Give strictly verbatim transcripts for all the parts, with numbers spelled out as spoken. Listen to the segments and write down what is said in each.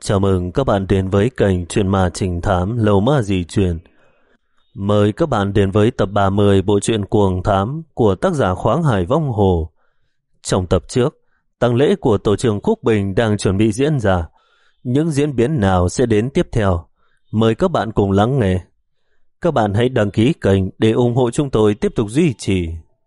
Chào mừng các bạn đến với kênh Truyện Ma Trình Thám Lầu Ma Dị Truyền. Mời các bạn đến với tập ba mươi bộ truyện Cuồng Thám của tác giả Khoáng Hải Vong Hồ. Trong tập trước, tang lễ của tổ trưởng Khúc Bình đang chuẩn bị diễn ra. Những diễn biến nào sẽ đến tiếp theo? Mời các bạn cùng lắng nghe. Các bạn hãy đăng ký kênh để ủng hộ chúng tôi tiếp tục duy trì.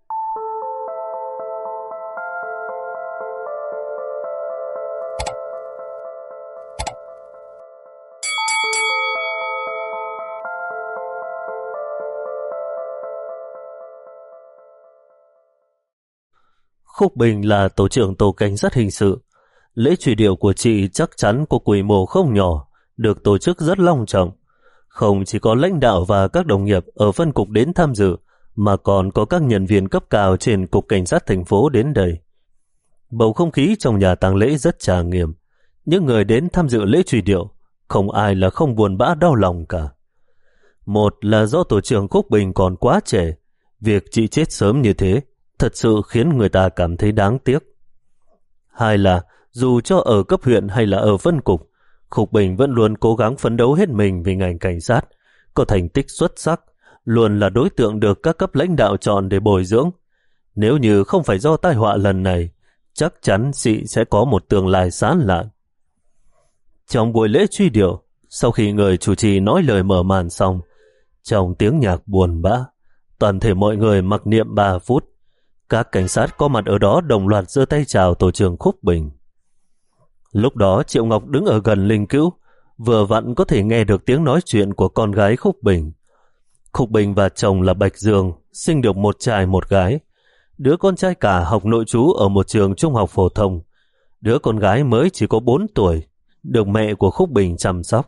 Khúc Bình là tổ trưởng tổ cảnh sát hình sự. Lễ truy điệu của chị chắc chắn có quy mô không nhỏ, được tổ chức rất long trọng. Không chỉ có lãnh đạo và các đồng nghiệp ở phân cục đến tham dự, mà còn có các nhân viên cấp cao trên cục cảnh sát thành phố đến đây. Bầu không khí trong nhà tang lễ rất trang nghiêm. Những người đến tham dự lễ truy điệu, không ai là không buồn bã đau lòng cả. Một là do tổ trưởng Khúc Bình còn quá trẻ, việc chị chết sớm như thế thật sự khiến người ta cảm thấy đáng tiếc. Hai là dù cho ở cấp huyện hay là ở phân cục, Khúc Bình vẫn luôn cố gắng phấn đấu hết mình vì ngành cảnh sát, có thành tích xuất sắc, luôn là đối tượng được các cấp lãnh đạo chọn để bồi dưỡng. Nếu như không phải do tai họa lần này, chắc chắn chị sẽ có một tương lai sáng lạn. Trong buổi lễ truy điệu, sau khi người chủ trì nói lời mở màn xong, trong tiếng nhạc buồn bã, toàn thể mọi người mặc niệm ba phút. Các cảnh sát có mặt ở đó đồng loạt giơ tay chào tổ trưởng Khúc Bình. Lúc đó Triệu Ngọc đứng ở gần linh cữu, vừa vặn có thể nghe được tiếng nói chuyện của con gái Khúc Bình. Khúc Bình và chồng là Bạch Dương sinh được một trai một gái. Đứa con trai cả học nội trú ở một trường trung học phổ thông. Đứa con gái mới chỉ có bốn tuổi, được mẹ của Khúc Bình chăm sóc.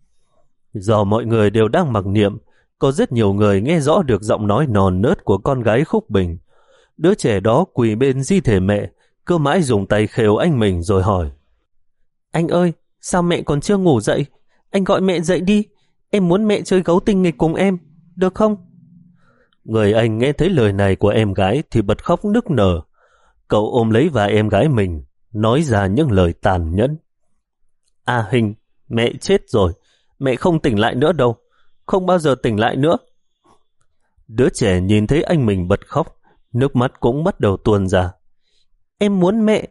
Do mọi người đều đang mặc niệm, có rất nhiều người nghe rõ được giọng nói non nớt của con gái Khúc Bình. Đứa trẻ đó quỳ bên di thể mẹ, cứ mãi dùng tay khều anh mình rồi hỏi: "Anh ơi, sao mẹ còn chưa ngủ dậy? Anh gọi mẹ dậy đi, em muốn mẹ chơi gấu tinh nghịch cùng em, được không?" Người anh nghe thấy lời này của em gái thì bật khóc nức nở. Cậu ôm lấy vai em gái mình, nói ra những lời tàn nhẫn. "À Hình, mẹ chết rồi, mẹ không tỉnh lại nữa đâu, không bao giờ tỉnh lại nữa." Đứa trẻ nhìn thấy anh mình bật khóc, nước mắt cũng bắt đầu tuôn ra. "Em muốn mẹ."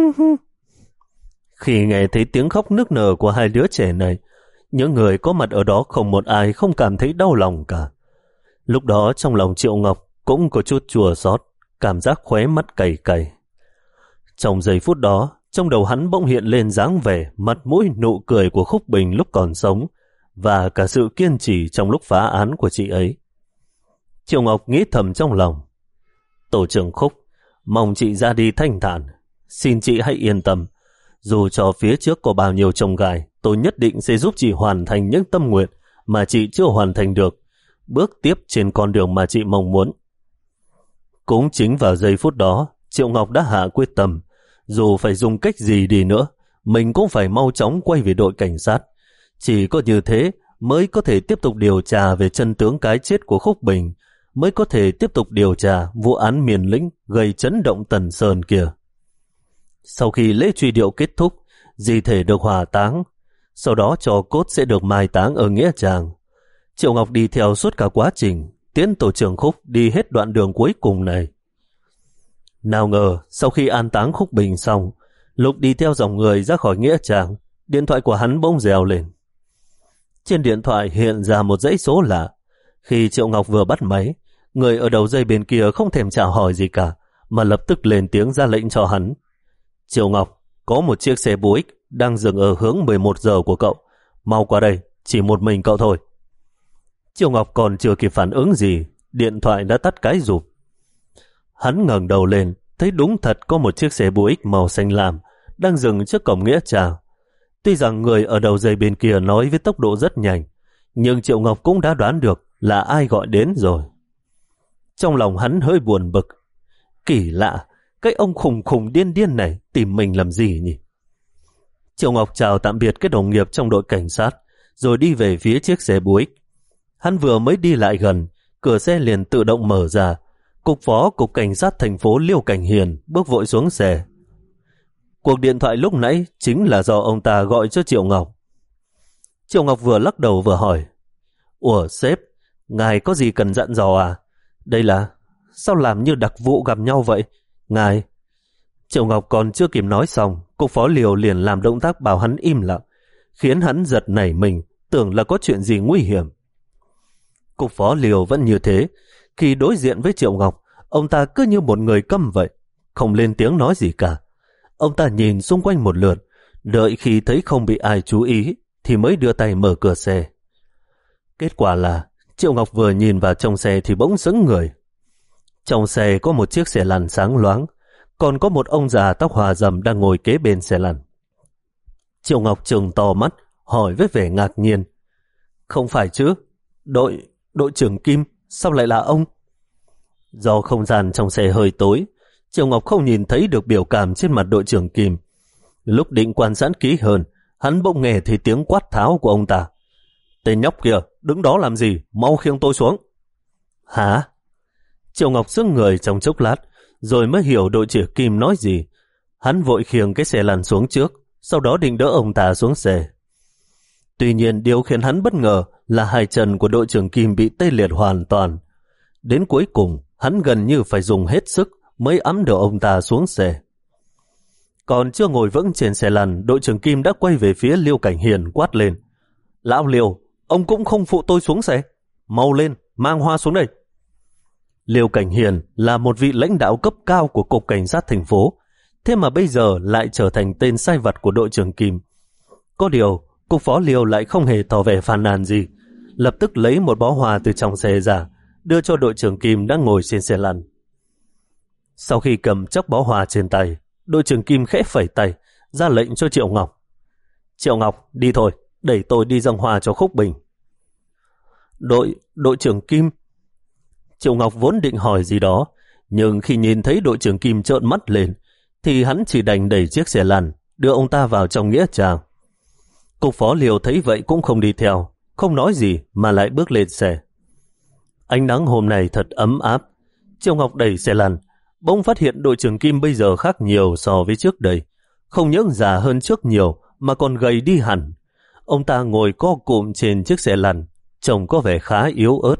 Khi nghe thấy tiếng khóc nức nở của hai đứa trẻ này, những người có mặt ở đó không một ai không cảm thấy đau lòng cả. Lúc đó trong lòng Triệu Ngọc cũng có chút chua xót, cảm giác khóe mắt cay cay. Trong giây phút đó, trong đầu hắn bỗng hiện lên dáng vẻ, mặt mũi, nụ cười của Khúc Bình lúc còn sống, và cả sự kiên trì trong lúc phá án của chị ấy. Triệu Ngọc nghĩ thầm trong lòng: "Tổ trưởng Khúc, mong chị ra đi thanh thản. Xin chị hãy yên tâm. Dù cho phía trước có bao nhiêu chông gai, tôi nhất định sẽ giúp chị hoàn thành những tâm nguyện mà chị chưa hoàn thành được, bước tiếp trên con đường mà chị mong muốn." Cũng chính vào giây phút đó, Triệu Ngọc đã hạ quyết tâm. Dù phải dùng cách gì đi nữa, mình cũng phải mau chóng quay về đội cảnh sát. Chỉ có như thế mới có thể tiếp tục điều tra về chân tướng cái chết của Khúc Bình, mới có thể tiếp tục điều tra vụ án Miền Lĩnh gây chấn động Tần Sơn kia. Sau khi lễ truy điệu kết thúc, di thể được hỏa táng, sau đó tro cốt sẽ được mai táng ở nghĩa trang. Triệu Ngọc đi theo suốt cả quá trình, tiễn tổ trưởng Khúc đi hết đoạn đường cuối cùng này. Nào ngờ, sau khi an táng Khúc Bình xong, lúc đi theo dòng người ra khỏi nghĩa trang, điện thoại của hắn bỗng reo lên. Trên điện thoại hiện ra một dãy số lạ. Khi Triệu Ngọc vừa bắt máy, người ở đầu dây bên kia không thèm chào hỏi gì cả, mà lập tức lên tiếng ra lệnh cho hắn. "Triệu Ngọc, có một chiếc xe Buick đang dừng ở hướng mười một giờ của cậu. Mau qua đây, chỉ một mình cậu thôi." Triệu Ngọc còn chưa kịp phản ứng gì, điện thoại đã tắt cái rụp. Hắn ngẩng đầu lên, thấy đúng thật có một chiếc xe Buick màu xanh lam đang dừng trước cổng nghĩa trang. Tuy rằng người ở đầu dây bên kia nói với tốc độ rất nhanh, nhưng Triệu Ngọc cũng đã đoán được là ai gọi đến rồi. Trong lòng hắn hơi buồn bực. Kỳ lạ, cái ông khùng khùng điên điên này tìm mình làm gì nhỉ? Triệu Ngọc chào tạm biệt các đồng nghiệp trong đội cảnh sát, rồi đi về phía chiếc xe Buick. Hắn vừa mới đi lại gần, cửa xe liền tự động mở ra. Cục phó cục cảnh sát thành phố Liêu Cảnh Hiền bước vội xuống xe. Cuộc điện thoại lúc nãy chính là do ông ta gọi cho Triệu Ngọc. Triệu Ngọc vừa lắc đầu vừa hỏi, Ủa sếp, ngài có gì cần dặn dò à? Đây là... Sao làm như đặc vụ gặp nhau vậy? Ngài... Triệu Ngọc còn chưa kịp nói xong, cục phó Liều liền làm động tác bảo hắn im lặng, khiến hắn giật nảy mình, tưởng là có chuyện gì nguy hiểm. Cục phó Liều vẫn như thế, khi đối diện với Triệu Ngọc, ông ta cứ như một người câm vậy, không lên tiếng nói gì cả. Ông ta nhìn xung quanh một lượt, đợi khi thấy không bị ai chú ý, thì mới đưa tay mở cửa xe. Kết quả là, Triệu Ngọc vừa nhìn vào trong xe thì bỗng sững người. Trong xe có một chiếc xe lăn sáng loáng, còn có một ông già tóc hòa râm đang ngồi kế bên xe lăn. Triệu Ngọc trừng to mắt, hỏi với vẻ ngạc nhiên, Không phải chứ, đội, đội trưởng Kim, sao lại là ông? Do không gian trong xe hơi tối, Triệu Ngọc không nhìn thấy được biểu cảm trên mặt đội trưởng Kim. Lúc định quan sát kỹ hơn, hắn bỗng nghe thấy tiếng quát tháo của ông ta. Tên nhóc kìa, đứng đó làm gì, mau khiêng tôi xuống. Hả? Triệu Ngọc sững người trong chốc lát, rồi mới hiểu đội trưởng Kim nói gì. Hắn vội khiêng cái xe lăn xuống trước, sau đó định đỡ ông ta xuống xe. Tuy nhiên điều khiến hắn bất ngờ là hai chân của đội trưởng Kim bị tê liệt hoàn toàn. Đến cuối cùng, hắn gần như phải dùng hết sức mới ẵm được ông ta xuống xe. Còn chưa ngồi vững trên xe lăn, đội trưởng Kim đã quay về phía Liêu Cảnh Hiền quát lên. Lão Liêu, ông cũng không phụ tôi xuống xe. Mau lên, mang hoa xuống đây. Liêu Cảnh Hiền là một vị lãnh đạo cấp cao của Cục Cảnh sát thành phố, thế mà bây giờ lại trở thành tên sai vặt của đội trưởng Kim. Có điều, cục phó Liêu lại không hề tỏ vẻ phàn nàn gì, lập tức lấy một bó hoa từ trong xe ra, đưa cho đội trưởng Kim đang ngồi trên xe lăn. Sau khi cầm chốc bó hoa trên tay, đội trưởng Kim khẽ phẩy tay, ra lệnh cho Triệu Ngọc. Triệu Ngọc, đi thôi, đẩy tôi đi dâng hoa cho Khúc Bình. Đội, đội trưởng Kim. Triệu Ngọc vốn định hỏi gì đó, nhưng khi nhìn thấy đội trưởng Kim trợn mắt lên, thì hắn chỉ đành đẩy chiếc xe lăn, đưa ông ta vào trong nghĩa trang. Cục phó Liêu thấy vậy cũng không đi theo, không nói gì mà lại bước lên xe. Ánh nắng hôm nay thật ấm áp. Triệu Ngọc đẩy xe lăn, bỗng phát hiện đội trưởng Kim bây giờ khác nhiều so với trước đây. Không những già hơn trước nhiều mà còn gầy đi hẳn. Ông ta ngồi co cụm trên chiếc xe lăn, trông có vẻ khá yếu ớt.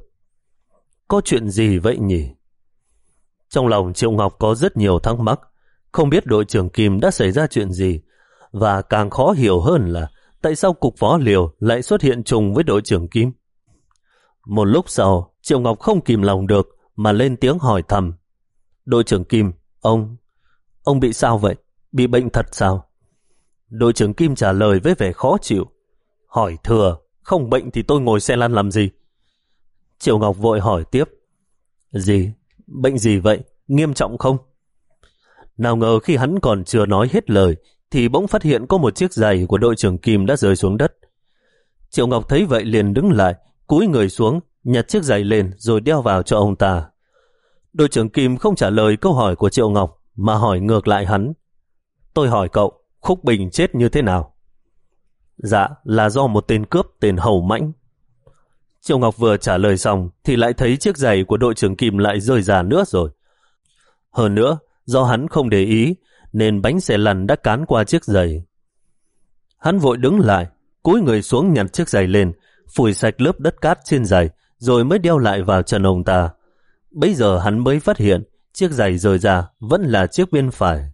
Có chuyện gì vậy nhỉ? Trong lòng Triệu Ngọc có rất nhiều thắc mắc, không biết đội trưởng Kim đã xảy ra chuyện gì, và càng khó hiểu hơn là tại sao cục phó Liêu lại xuất hiện trùng với đội trưởng Kim. Một lúc sau, Triệu Ngọc không kìm lòng được mà lên tiếng hỏi thầm. Đội trưởng Kim, ông... ông bị sao vậy? Bị bệnh thật sao? Đội trưởng Kim trả lời với vẻ khó chịu. Hỏi thừa, không bệnh thì tôi ngồi xe lăn làm gì? Triệu Ngọc vội hỏi tiếp. Gì? Bệnh gì vậy? Nghiêm trọng không? Nào ngờ khi hắn còn chưa nói hết lời thì bỗng phát hiện có một chiếc giày của đội trưởng Kim đã rơi xuống đất. Triệu Ngọc thấy vậy liền đứng lại, cúi người xuống, nhặt chiếc giày lên rồi đeo vào cho ông ta. Đội trưởng Kim không trả lời câu hỏi của Triệu Ngọc mà hỏi ngược lại hắn. Tôi hỏi cậu, Khúc Bình chết như thế nào? Dạ, là do một tên cướp tên Hầu Mãnh. Triệu Ngọc vừa trả lời xong thì lại thấy chiếc giày của đội trưởng Kim lại rơi ra nữa rồi. Hơn nữa, do hắn không để ý nên bánh xe lăn đã cán qua chiếc giày. Hắn vội đứng lại, cúi người xuống nhặt chiếc giày lên, phủi sạch lớp đất cát trên giày rồi mới đeo lại vào chân ông ta. Bây giờ hắn mới phát hiện chiếc giày rơi ra vẫn là chiếc bên phải.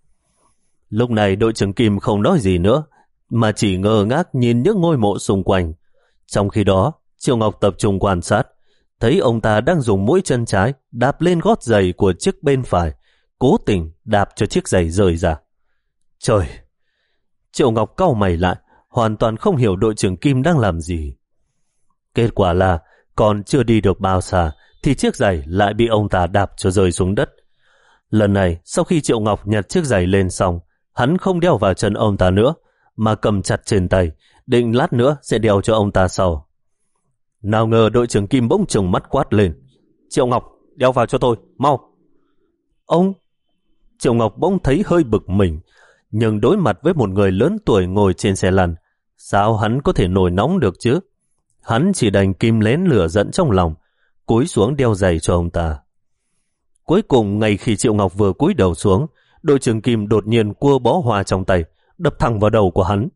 Lúc này đội trưởng Kim không nói gì nữa mà chỉ ngơ ngác nhìn những ngôi mộ xung quanh. Trong khi đó, Triệu Ngọc tập trung quan sát, thấy ông ta đang dùng mũi chân trái đạp lên gót giày của chiếc bên phải, cố tình đạp cho chiếc giày rơi ra. Trời! Triệu Ngọc cau mày lại, hoàn toàn không hiểu đội trưởng Kim đang làm gì. Kết quả là còn chưa đi được bao xa thì chiếc giày lại bị ông ta đạp cho rơi xuống đất. Lần này, sau khi Triệu Ngọc nhặt chiếc giày lên xong, hắn không đeo vào chân ông ta nữa, mà cầm chặt trên tay, định lát nữa sẽ đeo cho ông ta sau. Nào ngờ đội trưởng Kim bỗng trừng mắt quát lên. Triệu Ngọc, đeo vào cho tôi, mau! Ông! Triệu Ngọc bỗng thấy hơi bực mình, nhưng đối mặt với một người lớn tuổi ngồi trên xe lăn, sao hắn có thể nổi nóng được chứ? Hắn chỉ đành kìm nén lửa giận trong lòng, cúi xuống đeo giày cho ông ta. Cuối cùng, ngay khi Triệu Ngọc vừa cúi đầu xuống, Đội trưởng Kim đột nhiên cua bó hoa trong tay, đập thẳng vào đầu của hắn.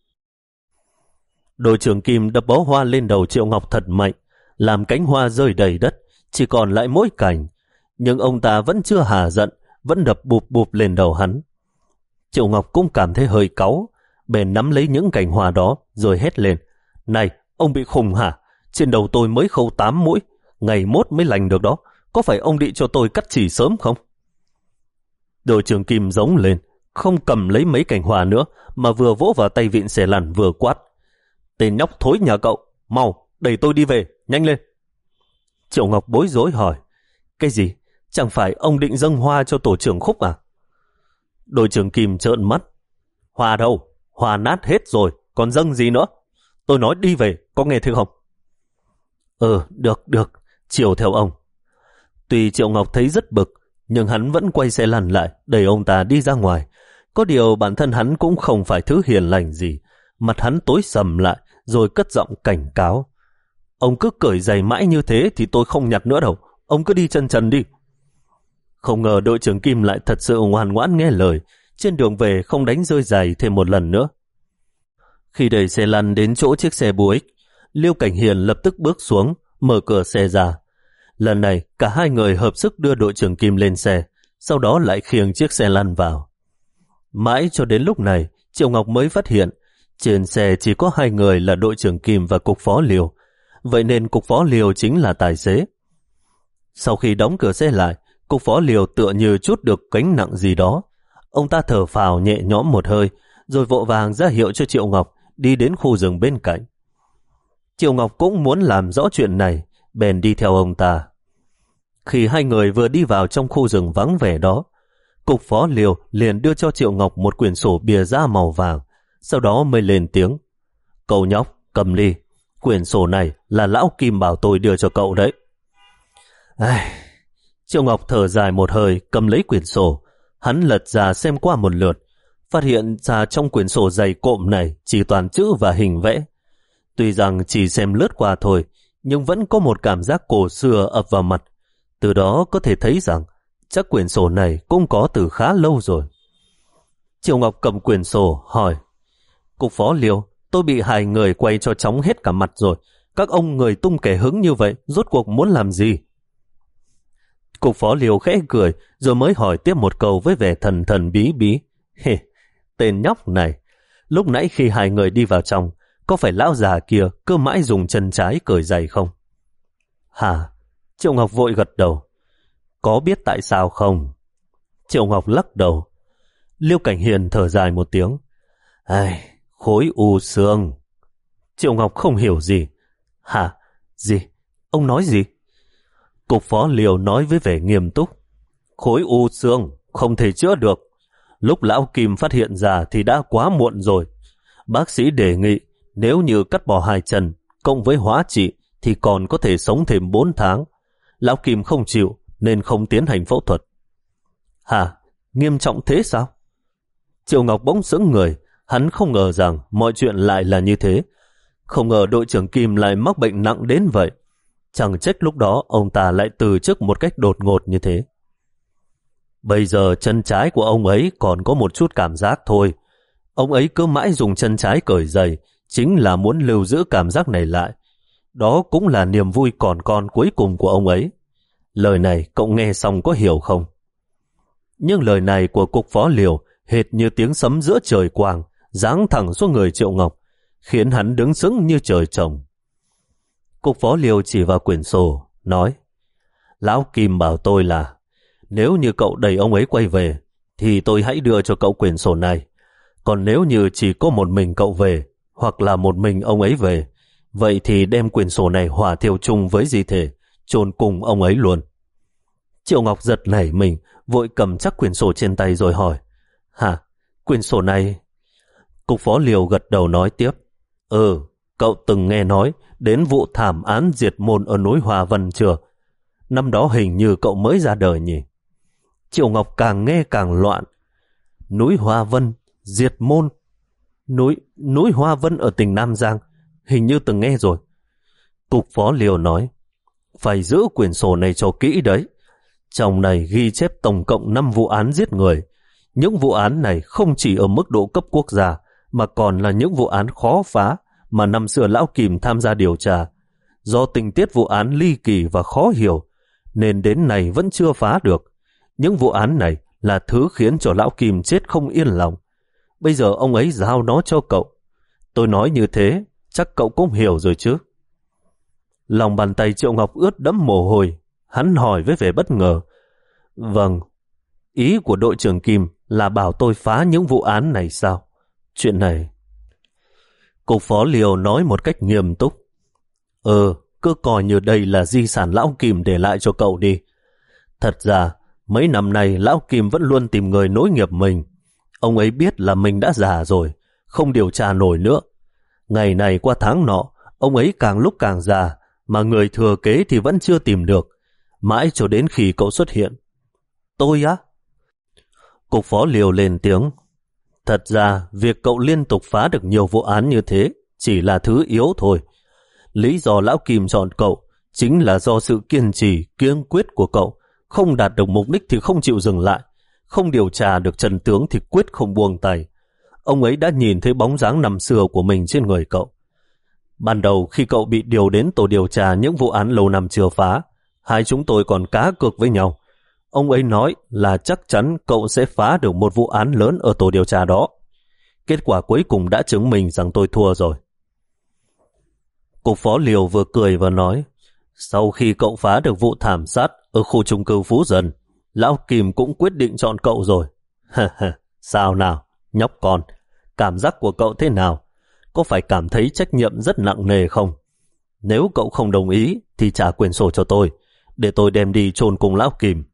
Đội trưởng Kim đập bó hoa lên đầu Triệu Ngọc thật mạnh, làm cánh hoa rơi đầy đất, chỉ còn lại mỗi cành. Nhưng ông ta vẫn chưa hả giận, vẫn đập bụp bụp lên đầu hắn. Triệu Ngọc cũng cảm thấy hơi cáu, bèn nắm lấy những cành hoa đó rồi hét lên. Này, ông bị khùng hả? Trên đầu tôi mới khâu tám mũi, ngày mốt mới lành được đó. Có phải ông định cho tôi cắt chỉ sớm không? Đội trưởng Kim giống lên, không cầm lấy mấy cành hoa nữa, mà vừa vỗ vào tay vịn xe lăn vừa quát. Tên nhóc thối nhà cậu, mau, đẩy tôi đi về, nhanh lên. Triệu Ngọc bối rối hỏi. Cái gì? Chẳng phải ông định dâng hoa cho tổ trưởng Khúc à? Đội trưởng Kim trợn mắt. Hoa đâu? Hoa nát hết rồi, còn dâng gì nữa? Tôi nói đi về, có nghe thấy không? Ừ, được, được, chiều theo ông. Tuy Triệu Ngọc thấy rất bực, nhưng hắn vẫn quay xe lăn lại, đẩy ông ta đi ra ngoài. Có điều bản thân hắn cũng không phải thứ hiền lành gì. Mặt hắn tối sầm lại, rồi cất giọng cảnh cáo. Ông cứ cởi giày mãi như thế thì tôi không nhặt nữa đâu. Ông cứ đi chân trần đi. Không ngờ đội trưởng Kim lại thật sự ngoan ngoãn nghe lời. Trên đường về không đánh rơi giày thêm một lần nữa. Khi đẩy xe lăn đến chỗ chiếc xe Buick, Liêu Cảnh Hiền lập tức bước xuống, mở cửa xe ra. Lần này cả hai người hợp sức đưa đội trưởng Kim lên xe, sau đó lại khiêng chiếc xe lăn vào. Mãi cho đến lúc này, Triệu Ngọc mới phát hiện trên xe chỉ có hai người là đội trưởng Kim và cục phó Liêu, vậy nên cục phó Liêu chính là tài xế. Sau khi đóng cửa xe lại, cục phó Liêu tựa như chút được gánh nặng gì đó. Ông ta thở phào nhẹ nhõm một hơi, rồi vội vàng ra hiệu cho Triệu Ngọc đi đến khu rừng bên cạnh. Triệu Ngọc cũng muốn làm rõ chuyện này, bèn đi theo ông ta. Khi hai người vừa đi vào trong khu rừng vắng vẻ đó, cục phó Liêu liền đưa cho Triệu Ngọc một quyển sổ bìa da màu vàng, sau đó mới lên tiếng. Cậu nhóc, cầm đi. Quyển sổ này là lão Kim bảo tôi đưa cho cậu đấy. Ai... Triệu Ngọc thở dài một hơi, cầm lấy quyển sổ. Hắn lật ra xem qua một lượt, phát hiện ra trong quyển sổ dày cộm này chỉ toàn chữ và hình vẽ. Tuy rằng chỉ xem lướt qua thôi, nhưng vẫn có một cảm giác cổ xưa ập vào mặt. Từ đó có thể thấy rằng chắc quyển sổ này cũng có từ khá lâu rồi. Triệu Ngọc cầm quyển sổ hỏi. Cục phó Liêu, tôi bị hai người quay cho chóng hết cả mặt rồi. Các ông người tung kẻ hứng như vậy, rốt cuộc muốn làm gì? Cục phó Liêu khẽ cười, rồi mới hỏi tiếp một câu với vẻ thần thần bí bí. Hề, tên nhóc này, lúc nãy khi hai người đi vào trong, có phải lão già kia cứ mãi dùng chân trái cởi giày không? Hả? Triệu Ngọc vội gật đầu. Có biết tại sao không? Triệu Ngọc lắc đầu. Liêu Cảnh Hiền thở dài một tiếng. Ai, khối u xương. Triệu Ngọc không hiểu gì. Hả? Gì? Ông nói gì? Cục phó Liêu nói với vẻ nghiêm túc. Khối u xương không thể chữa được. Lúc lão Kim phát hiện ra thì đã quá muộn rồi. Bác sĩ đề nghị nếu như cắt bỏ hai chân cộng với hóa trị thì còn có thể sống thêm bốn tháng. Lão Kim không chịu nên không tiến hành phẫu thuật. Hả? Nghiêm trọng thế sao? Triệu Ngọc bỗng sững người. Hắn không ngờ rằng mọi chuyện lại là như thế. Không ngờ đội trưởng Kim lại mắc bệnh nặng đến vậy. Chẳng trách lúc đó ông ta lại từ chức một cách đột ngột như thế. Bây giờ chân trái của ông ấy còn có một chút cảm giác thôi. Ông ấy cứ mãi dùng chân trái cởi giày, chính là muốn lưu giữ cảm giác này lại. Đó cũng là niềm vui còn con cuối cùng của ông ấy. Lời này cậu nghe xong có hiểu không? Nhưng lời này của cục phó Liêu hệt như tiếng sấm giữa trời quang, giáng thẳng xuống người Triệu Ngọc, khiến hắn đứng sững như trời trồng. Cục phó Liêu chỉ vào quyển sổ, nói: Lão Kim bảo tôi là nếu như cậu đẩy ông ấy quay về, thì tôi hãy đưa cho cậu quyển sổ này. Còn nếu như chỉ có một mình cậu về, hoặc là một mình ông ấy về, vậy thì đem quyển sổ này hỏa thiêu chung với di thể, chôn cùng ông ấy luôn. Triệu Ngọc giật nảy mình, vội cầm chắc quyển sổ trên tay rồi hỏi: Hả? Quyển sổ này? Cục phó Liêu gật đầu nói tiếp: Ừ, cậu từng nghe nói đến vụ thảm án diệt môn ở núi Hòa Vân chưa? Năm đó hình như cậu mới ra đời nhỉ? Triệu Ngọc càng nghe càng loạn. Núi Hòa Vân, diệt môn? Núi, núi Hòa Vân ở tỉnh Nam Giang, hình như từng nghe rồi. Cục phó Liêu nói: Phải giữ quyển sổ này cho kỹ đấy. Trong này ghi chép tổng cộng năm vụ án giết người, Những vụ án này không chỉ ở mức độ cấp quốc gia, mà còn là những vụ án khó phá mà năm xưa Lão Kìm tham gia điều tra. Do tình tiết vụ án ly kỳ và khó hiểu, nên đến nay vẫn chưa phá được. Những vụ án này là thứ khiến cho Lão Kìm chết không yên lòng. Bây giờ ông ấy giao nó cho cậu. Tôi nói như thế, chắc cậu cũng hiểu rồi chứ. Lòng bàn tay Triệu Ngọc ướt đẫm mồ hôi. Hắn hỏi với vẻ bất ngờ. Vâng, ý của đội trưởng Kim là bảo tôi phá những vụ án này sao? Chuyện này... Cục phó Liêu nói một cách nghiêm túc. Ừ, cứ coi như đây là di sản Lão Kim để lại cho cậu đi. Thật ra, mấy năm nay Lão Kim vẫn luôn tìm người nối nghiệp mình. Ông ấy biết là mình đã già rồi, không điều tra nổi nữa. Ngày này qua tháng nọ, ông ấy càng lúc càng già, mà người thừa kế thì vẫn chưa tìm được, mãi cho đến khi cậu xuất hiện. Tôi á? Cục phó Liêu lên tiếng. Thật ra, việc cậu liên tục phá được nhiều vụ án như thế chỉ là thứ yếu thôi. Lý do Lão Kim chọn cậu chính là do sự kiên trì, kiên quyết của cậu. Không đạt được mục đích thì không chịu dừng lại, không điều tra được chân tướng thì quyết không buông tay. Ông ấy đã nhìn thấy bóng dáng năm xưa của mình trên người cậu. Ban đầu khi cậu bị điều đến tổ điều tra những vụ án lâu năm chưa phá, hai chúng tôi còn cá cược với nhau. Ông ấy nói là chắc chắn cậu sẽ phá được một vụ án lớn ở tổ điều tra đó. Kết quả cuối cùng đã chứng minh rằng tôi thua rồi. Cục phó Liêu vừa cười vừa nói, sau khi cậu phá được vụ thảm sát ở khu chung cư Phú Dân, Lão Kim cũng quyết định chọn cậu rồi. Sao nào, nhóc con, cảm giác của cậu thế nào? Có phải cảm thấy trách nhiệm rất nặng nề không? Nếu cậu không đồng ý thì trả quyền sổ cho tôi, để tôi đem đi chôn cùng Lão Kim.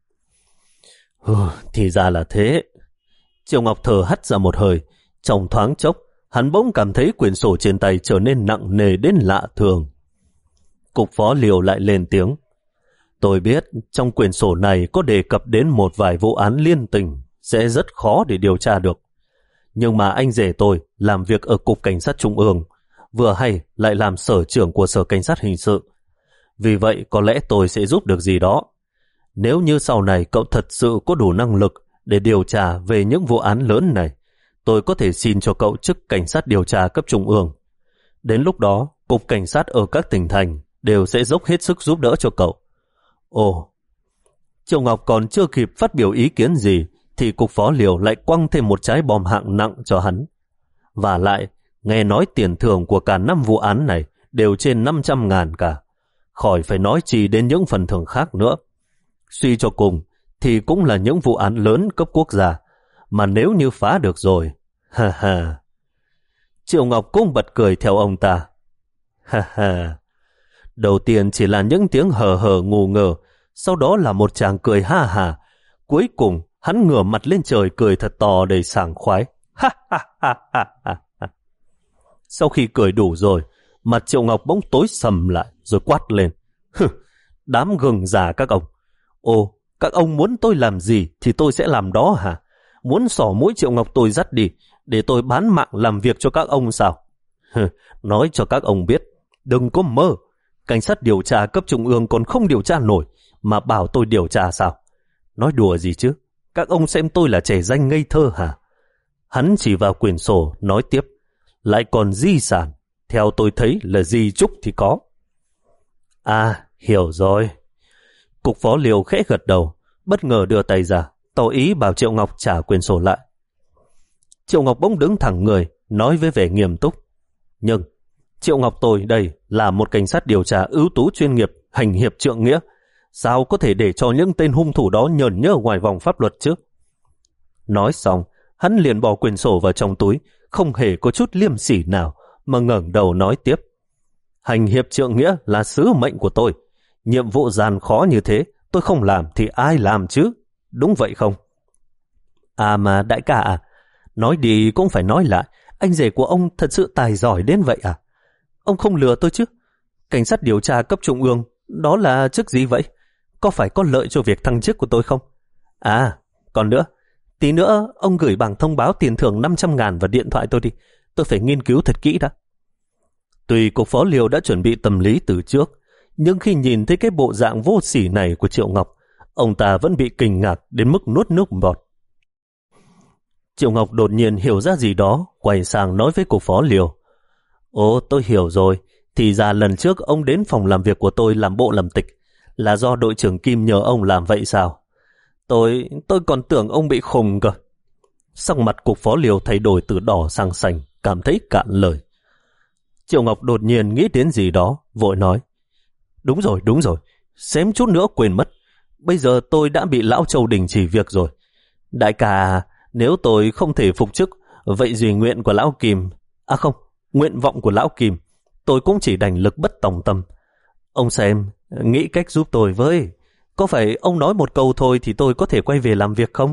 Ừ, thì ra là thế. Triệu Ngọc thở hắt ra một hơi. Trong thoáng chốc, hắn bỗng cảm thấy quyển sổ trên tay trở nên nặng nề đến lạ thường. Cục phó Liêu lại lên tiếng. Tôi biết trong quyển sổ này có đề cập đến một vài vụ án liên tình, sẽ rất khó để điều tra được. Nhưng mà anh rể tôi làm việc ở Cục Cảnh sát Trung ương, vừa hay lại làm sở trưởng của Sở Cảnh sát Hình sự. Vì vậy có lẽ tôi sẽ giúp được gì đó. Nếu như sau này cậu thật sự có đủ năng lực để điều tra về những vụ án lớn này, tôi có thể xin cho cậu chức cảnh sát điều tra cấp trung ương. Đến lúc đó, Cục Cảnh sát ở các tỉnh thành đều sẽ dốc hết sức giúp đỡ cho cậu. Ồ, Triệu Ngọc còn chưa kịp phát biểu ý kiến gì, thì Cục phó Liêu lại quăng thêm một trái bom hạng nặng cho hắn. Và lại, nghe nói tiền thưởng của cả năm vụ án này đều trên năm trăm ngàn cả. Khỏi phải nói chi đến những phần thưởng khác nữa. Suy cho cùng, thì cũng là những vụ án lớn cấp quốc gia, mà nếu như phá được rồi, ha ha. Triệu Ngọc cũng bật cười theo ông ta. Ha ha. Đầu tiên chỉ là những tiếng hờ hờ ngù ngờ, sau đó là một tràng cười ha ha. Cuối cùng, hắn ngửa mặt lên trời cười thật to đầy sảng khoái. Ha ha ha ha ha. Sau khi cười đủ rồi, mặt Triệu Ngọc bỗng tối sầm lại rồi quát lên. Hừ, đám gừng già các ông. Ồ, các ông muốn tôi làm gì thì tôi sẽ làm đó hả? Muốn xỏ mũi Triệu Ngọc tôi dắt đi, để tôi bán mạng làm việc cho các ông sao? Hừ, nói cho các ông biết, đừng có mơ. Cảnh sát điều tra cấp trung ương còn không điều tra nổi, mà bảo tôi điều tra sao? Nói đùa gì chứ? Các ông xem tôi là trẻ danh ngây thơ hả? Hắn chỉ vào quyển sổ, nói tiếp. Lại còn di sản, theo tôi thấy là di chúc thì có. À, hiểu rồi. Cục phó Liêu khẽ gật đầu, bất ngờ đưa tay ra, tỏ ý bảo Triệu Ngọc trả quyển sổ lại. Triệu Ngọc bỗng đứng thẳng người, nói với vẻ nghiêm túc. Nhưng, Triệu Ngọc tôi đây là một cảnh sát điều tra ưu tú chuyên nghiệp, hành hiệp trượng nghĩa. Sao có thể để cho những tên hung thủ đó nhờn nhơ ngoài vòng pháp luật chứ? Nói xong, hắn liền bỏ quyển sổ vào trong túi, không hề có chút liêm sỉ nào, mà ngẩng đầu nói tiếp. Hành hiệp trượng nghĩa là sứ mệnh của tôi. Nhiệm vụ gian khó như thế, tôi không làm thì ai làm chứ? Đúng vậy không? À mà đại ca à, nói đi cũng phải nói lại, anh rể của ông thật sự tài giỏi đến vậy à? Ông không lừa tôi chứ? Cảnh sát điều tra cấp trung ương, đó là chức gì vậy? Có phải có lợi cho việc thăng chức của tôi không? À, còn nữa, tí nữa ông gửi bảng thông báo tiền thưởng năm trăm ngàn vào điện thoại tôi đi, tôi phải nghiên cứu thật kỹ đã. Tuy cục phó Liêu đã chuẩn bị tâm lý từ trước, nhưng khi nhìn thấy cái bộ dạng vô sỉ này của Triệu Ngọc, ông ta vẫn bị kinh ngạc đến mức nuốt nước bọt. Triệu Ngọc đột nhiên hiểu ra gì đó, quay sang nói với cục phó Liều. Ồ, tôi hiểu rồi. Thì ra lần trước ông đến phòng làm việc của tôi làm bộ làm tịch là do đội trưởng Kim nhờ ông làm vậy sao? Tôi, tôi còn tưởng ông bị khùng cơ. Sắc mặt cục phó Liều thay đổi từ đỏ sang xanh, cảm thấy cạn lời. Triệu Ngọc đột nhiên nghĩ đến gì đó, vội nói. Đúng rồi, đúng rồi, xém chút nữa quên mất. Bây giờ tôi đã bị Lão Châu đình chỉ việc rồi. Đại ca, nếu tôi không thể phục chức, vậy duy nguyện của Lão Kim, à không, nguyện vọng của Lão Kim, tôi cũng chỉ đành lực bất tòng tâm. Ông xem, nghĩ cách giúp tôi với. Có phải ông nói một câu thôi thì tôi có thể quay về làm việc không?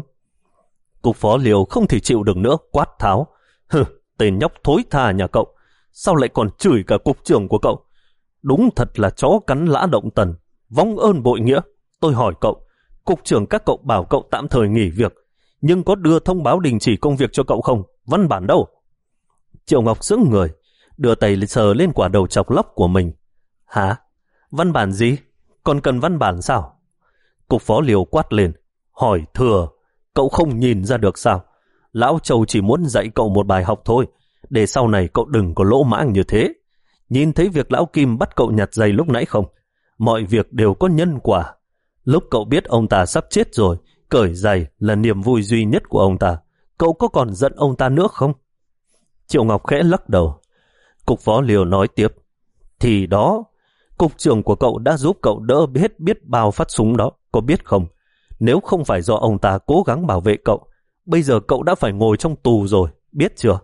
Cục phó Liều không thể chịu được nữa, quát tháo. Hừ, tên nhóc thối tha nhà cậu, sao lại còn chửi cả cục trưởng của cậu? Đúng thật là chó cắn lã động tần, vong ơn bội nghĩa. Tôi hỏi cậu, cục trưởng các cậu bảo cậu tạm thời nghỉ việc, nhưng có đưa thông báo đình chỉ công việc cho cậu không? Văn bản đâu? Triệu Ngọc sững người, đưa tay sờ lên quả đầu chọc lóc của mình. Hả? Văn bản gì? Còn cần văn bản sao? Cục phó Liều quát lên. Hỏi thừa, cậu không nhìn ra được sao? Lão Châu chỉ muốn dạy cậu một bài học thôi, để sau này cậu đừng có lỗ mãng như thế. Nhìn thấy việc Lão Kim bắt cậu nhặt giày lúc nãy không? Mọi việc đều có nhân quả. Lúc cậu biết ông ta sắp chết rồi, cởi giày là niềm vui duy nhất của ông ta. Cậu có còn giận ông ta nữa không? Triệu Ngọc khẽ lắc đầu. Cục phó Liều nói tiếp. Thì đó, cục trưởng của cậu đã giúp cậu đỡ hết biết bao phát súng đó, có biết không? Nếu không phải do ông ta cố gắng bảo vệ cậu, bây giờ cậu đã phải ngồi trong tù rồi, biết chưa?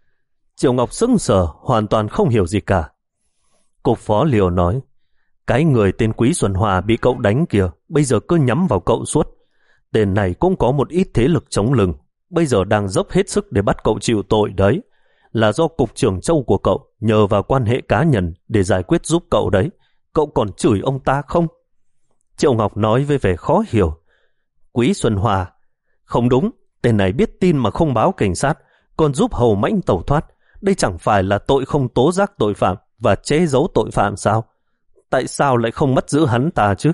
Triệu Ngọc sững sờ, hoàn toàn không hiểu gì cả. Cục phó Liều nói, cái người tên Quý Xuân Hòa bị cậu đánh kìa, bây giờ cứ nhắm vào cậu suốt. Tên này cũng có một ít thế lực chống lưng, bây giờ đang dốc hết sức để bắt cậu chịu tội đấy. Là do cục trưởng Châu của cậu nhờ vào quan hệ cá nhân để giải quyết giúp cậu đấy. Cậu còn chửi ông ta không? Triệu Ngọc nói với vẻ khó hiểu. Quý Xuân Hòa? Không đúng, tên này biết tin mà không báo cảnh sát, còn giúp Hầu Mãnh tẩu thoát. Đây chẳng phải là tội không tố giác tội phạm và che giấu tội phạm sao? Tại sao lại không bắt giữ hắn ta chứ?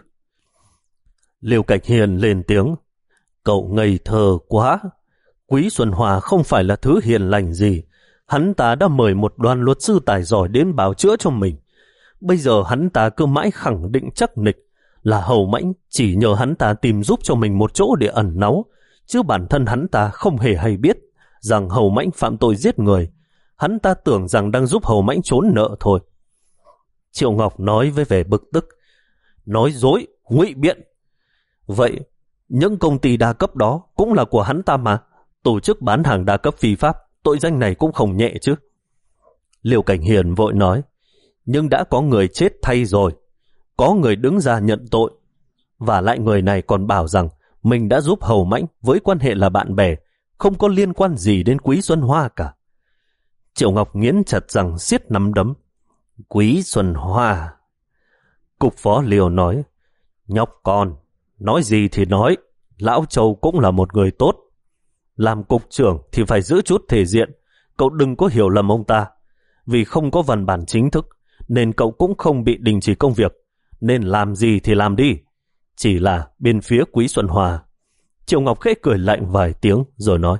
Liêu Cảnh Hiền lên tiếng. Cậu ngây thơ quá. Quý Xuân Hòa không phải là thứ hiền lành gì. Hắn ta đã mời một đoàn luật sư tài giỏi đến bào chữa cho mình. Bây giờ hắn ta cứ mãi khẳng định chắc nịch là Hầu Mãnh chỉ nhờ hắn ta tìm giúp cho mình một chỗ để ẩn náu, chứ bản thân hắn ta không hề hay biết rằng Hầu Mãnh phạm tội giết người. Hắn ta tưởng rằng đang giúp Hầu Mãnh trốn nợ thôi. Triệu Ngọc nói với vẻ bực tức. Nói dối, ngụy biện. Vậy, những công ty đa cấp đó cũng là của hắn ta mà. Tổ chức bán hàng đa cấp phi pháp, tội danh này cũng không nhẹ chứ. Liêu Cảnh Hiền vội nói. Nhưng đã có người chết thay rồi. Có người đứng ra nhận tội. Và lại người này còn bảo rằng mình đã giúp Hầu Mãnh với quan hệ là bạn bè, không có liên quan gì đến Quý Xuân Hoa cả. Triệu Ngọc nghiến chặt rằng siết nắm đấm. Quý Xuân Hoa. Cục phó Liều nói. Nhóc con, nói gì thì nói, Lão Châu cũng là một người tốt. Làm cục trưởng thì phải giữ chút thể diện. Cậu đừng có hiểu lầm ông ta. Vì không có văn bản chính thức nên cậu cũng không bị đình chỉ công việc. Nên làm gì thì làm đi. Chỉ là bên phía Quý Xuân Hòa. Triệu Ngọc khẽ cười lạnh vài tiếng rồi nói.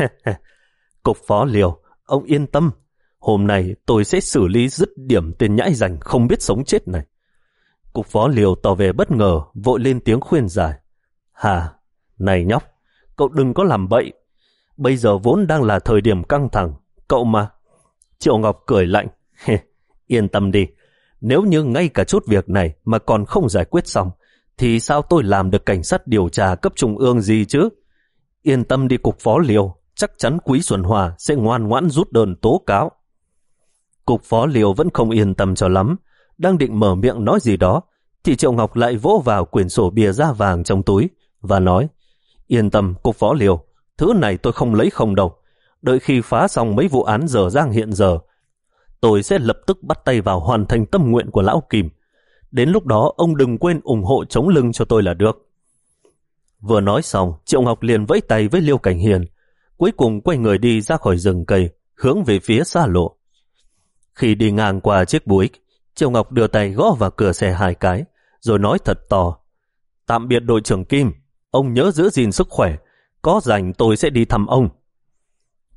Cục phó Liều, ông yên tâm. Hôm nay tôi sẽ xử lý dứt điểm tên nhãi rành không biết sống chết này. Cục phó Liều tỏ vẻ bất ngờ, vội lên tiếng khuyên giải. Hà, này nhóc, cậu đừng có làm bậy. Bây giờ vốn đang là thời điểm căng thẳng, cậu mà. Triệu Ngọc cười lạnh. Yên tâm đi, nếu như ngay cả chút việc này mà còn không giải quyết xong, thì sao tôi làm được cảnh sát điều tra cấp trung ương gì chứ? Yên tâm đi cục phó Liều, chắc chắn Quý Xuân Hòa sẽ ngoan ngoãn rút đơn tố cáo. Cục phó Liều vẫn không yên tâm cho lắm, đang định mở miệng nói gì đó, thì Triệu Ngọc lại vỗ vào quyển sổ bìa da vàng trong túi và nói. Yên tâm cục phó Liều, thứ này tôi không lấy không đâu. Đợi khi phá xong mấy vụ án dở dang hiện giờ, tôi sẽ lập tức bắt tay vào hoàn thành tâm nguyện của Lão Kim. Đến lúc đó ông đừng quên ủng hộ chống lưng cho tôi là được. Vừa nói xong, Triệu Ngọc liền vẫy tay với Liêu Cảnh Hiền, cuối cùng quay người đi ra khỏi rừng cây, hướng về phía xa lộ. Khi đi ngang qua chiếc Buick, Triệu Ngọc đưa tay gõ vào cửa xe hai cái, rồi nói thật to. Tạm biệt đội trưởng Kim, ông nhớ giữ gìn sức khỏe, có rảnh tôi sẽ đi thăm ông.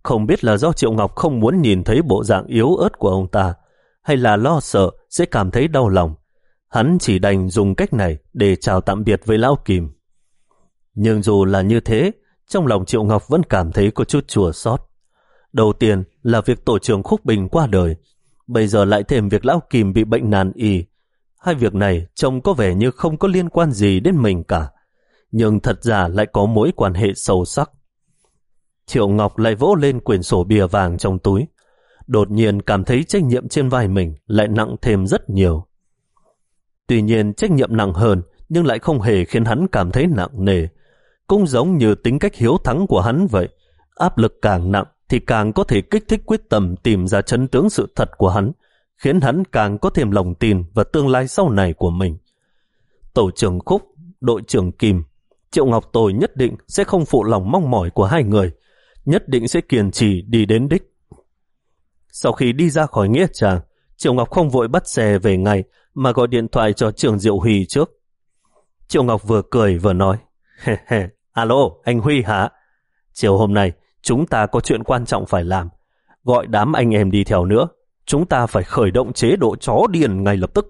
Không biết là do Triệu Ngọc không muốn nhìn thấy bộ dạng yếu ớt của ông ta, hay là lo sợ sẽ cảm thấy đau lòng. Hắn chỉ đành dùng cách này để chào tạm biệt với Lão Kim. Nhưng dù là như thế, trong lòng Triệu Ngọc vẫn cảm thấy có chút chua xót. Đầu tiên là việc tổ trưởng Khúc Bình qua đời, bây giờ lại thêm việc Lão Kim bị bệnh nan y. Hai việc này trông có vẻ như không có liên quan gì đến mình cả, nhưng thật ra lại có mối quan hệ sâu sắc. Triệu Ngọc lại vỗ lên quyển sổ bìa vàng trong túi, đột nhiên cảm thấy trách nhiệm trên vai mình lại nặng thêm rất nhiều. Tuy nhiên trách nhiệm nặng hơn nhưng lại không hề khiến hắn cảm thấy nặng nề. Cũng giống như tính cách hiếu thắng của hắn vậy, áp lực càng nặng thì càng có thể kích thích quyết tâm tìm ra chân tướng sự thật của hắn, khiến hắn càng có thêm lòng tin vào tương lai sau này của mình. Tổ trưởng Khúc, đội trưởng Kim, Triệu Ngọc tôi nhất định sẽ không phụ lòng mong mỏi của hai người, nhất định sẽ kiên trì đi đến đích. Sau khi đi ra khỏi nghĩa trang, Triệu Ngọc không vội bắt xe về ngay mà gọi điện thoại cho Trường Diệu Huy trước. Triệu Ngọc vừa cười vừa nói, he he, alo, anh Huy hả? Chiều hôm nay chúng ta có chuyện quan trọng phải làm, gọi đám anh em đi theo nữa, chúng ta phải khởi động chế độ chó điên ngay lập tức.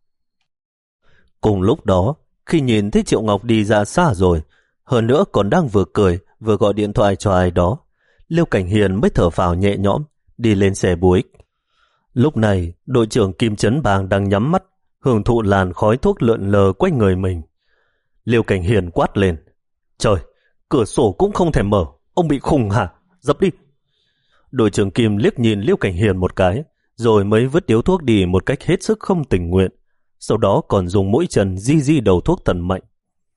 Cùng lúc đó, khi nhìn thấy Triệu Ngọc đi ra xa rồi, hơn nữa còn đang vừa cười vừa gọi điện thoại cho ai đó, Liêu Cảnh Hiền mới thở phào nhẹ nhõm, đi lên xe Buick. Lúc này, đội trưởng Kim Trấn Bang đang nhắm mắt, hưởng thụ làn khói thuốc lượn lờ quanh người mình. Liêu Cảnh Hiền quát lên, trời, cửa sổ cũng không thể mở, ông bị khùng hả? Dập đi. Đội trưởng Kim liếc nhìn Liêu Cảnh Hiền một cái, rồi mới vứt điếu thuốc đi một cách hết sức không tình nguyện, sau đó còn dùng mũi chân di di đầu thuốc thần mạnh.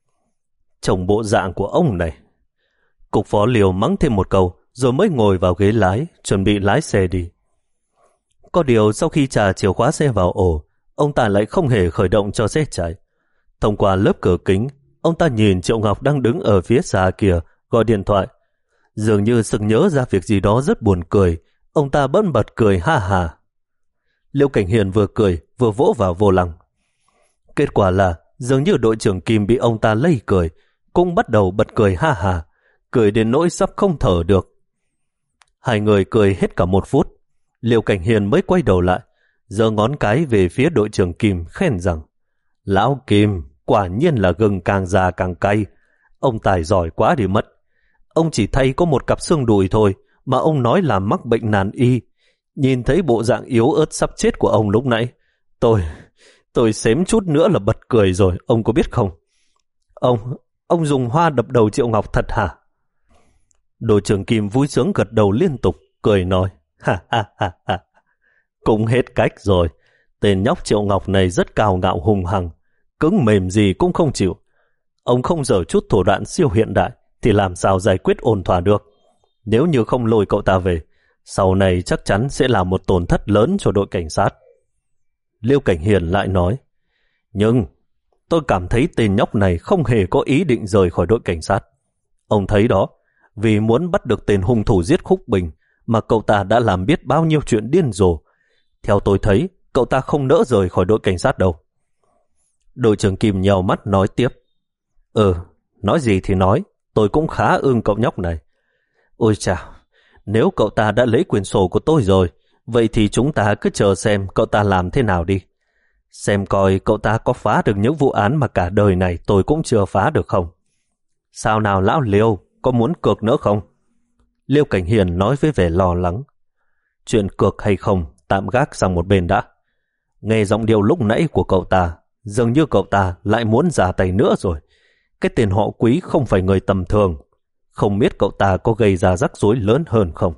Trông bộ dạng của ông này. Cục phó Liêu mắng thêm một câu, rồi mới ngồi vào ghế lái, chuẩn bị lái xe đi. Có điều sau khi trả chìa khóa xe vào ổ, ông ta lại không hề khởi động cho xe chạy. Thông qua lớp cửa kính, ông ta nhìn Triệu Ngọc đang đứng ở phía xa kia, gọi điện thoại. Dường như sực nhớ ra việc gì đó rất buồn cười, ông ta bỗng bật cười ha ha. Liêu Cảnh Hiền vừa cười, vừa vỗ vào vô lăng. Kết quả là, dường như đội trưởng Kim bị ông ta lây cười, cũng bắt đầu bật cười ha ha, cười đến nỗi sắp không thở được. Hai người cười hết cả một phút, Liêu Cảnh Hiền mới quay đầu lại, giơ ngón cái về phía đội trưởng Kim khen rằng, Lão Kim, quả nhiên là gừng càng già càng cay, ông tài giỏi quá đi mất. Ông chỉ thay có một cặp xương đùi thôi mà ông nói là mắc bệnh nan y. Nhìn thấy bộ dạng yếu ớt sắp chết của ông lúc nãy, tôi, tôi xém chút nữa là bật cười rồi, ông có biết không? Ông, ông dùng hoa đập đầu Triệu Ngọc thật hả? Đội trưởng Kim vui sướng gật đầu liên tục, cười nói, ha ha ha ha. Cũng hết cách rồi, tên nhóc Triệu Ngọc này rất cao ngạo hùng hằng, cứng mềm gì cũng không chịu. Ông không dở chút thủ đoạn siêu hiện đại thì làm sao giải quyết ổn thỏa được. Nếu như không lôi cậu ta về, sau này chắc chắn sẽ là một tổn thất lớn cho đội cảnh sát. Liêu Cảnh Hiền lại nói, nhưng tôi cảm thấy tên nhóc này không hề có ý định rời khỏi đội cảnh sát. Ông thấy đó, vì muốn bắt được tên hung thủ giết Khúc Bình mà cậu ta đã làm biết bao nhiêu chuyện điên rồ. Theo tôi thấy, cậu ta không nỡ rời khỏi đội cảnh sát đâu. Đội trưởng Kim nhèo mắt nói tiếp, Ừ, nói gì thì nói, tôi cũng khá ưng cậu nhóc này. Ôi chào, nếu cậu ta đã lấy quyền sổ của tôi rồi, vậy thì chúng ta cứ chờ xem cậu ta làm thế nào đi. Xem coi cậu ta có phá được những vụ án mà cả đời này tôi cũng chưa phá được không. Sao nào lão Liêu, có muốn cược nữa không? Liêu Cảnh Hiền nói với vẻ lo lắng. Chuyện cược hay không, tạm gác sang một bên đã. Nghe giọng điệu lúc nãy của cậu ta, dường như cậu ta lại muốn ra tay nữa rồi. Cái tên họ Quý không phải người tầm thường. Không biết cậu ta có gây ra rắc rối lớn hơn không?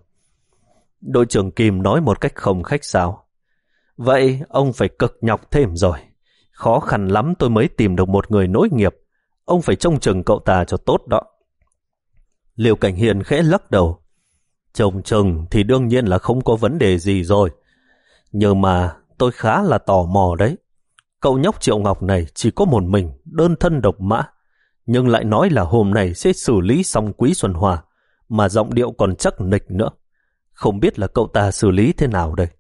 Đội trưởng Kim nói một cách không khách sáo. Vậy ông phải cực nhọc thêm rồi. Khó khăn lắm tôi mới tìm được một người nối nghiệp. Ông phải trông chừng cậu ta cho tốt đó. Liêu Cảnh Hiền khẽ lắc đầu. Trông chừng thì đương nhiên là không có vấn đề gì rồi. Nhưng mà tôi khá là tò mò đấy. Cậu nhóc Triệu Ngọc này chỉ có một mình, đơn thân độc mã, nhưng lại nói là hôm nay sẽ xử lý xong Quý Xuân Hòa, mà giọng điệu còn chắc nịch nữa. Không biết là cậu ta xử lý thế nào đây?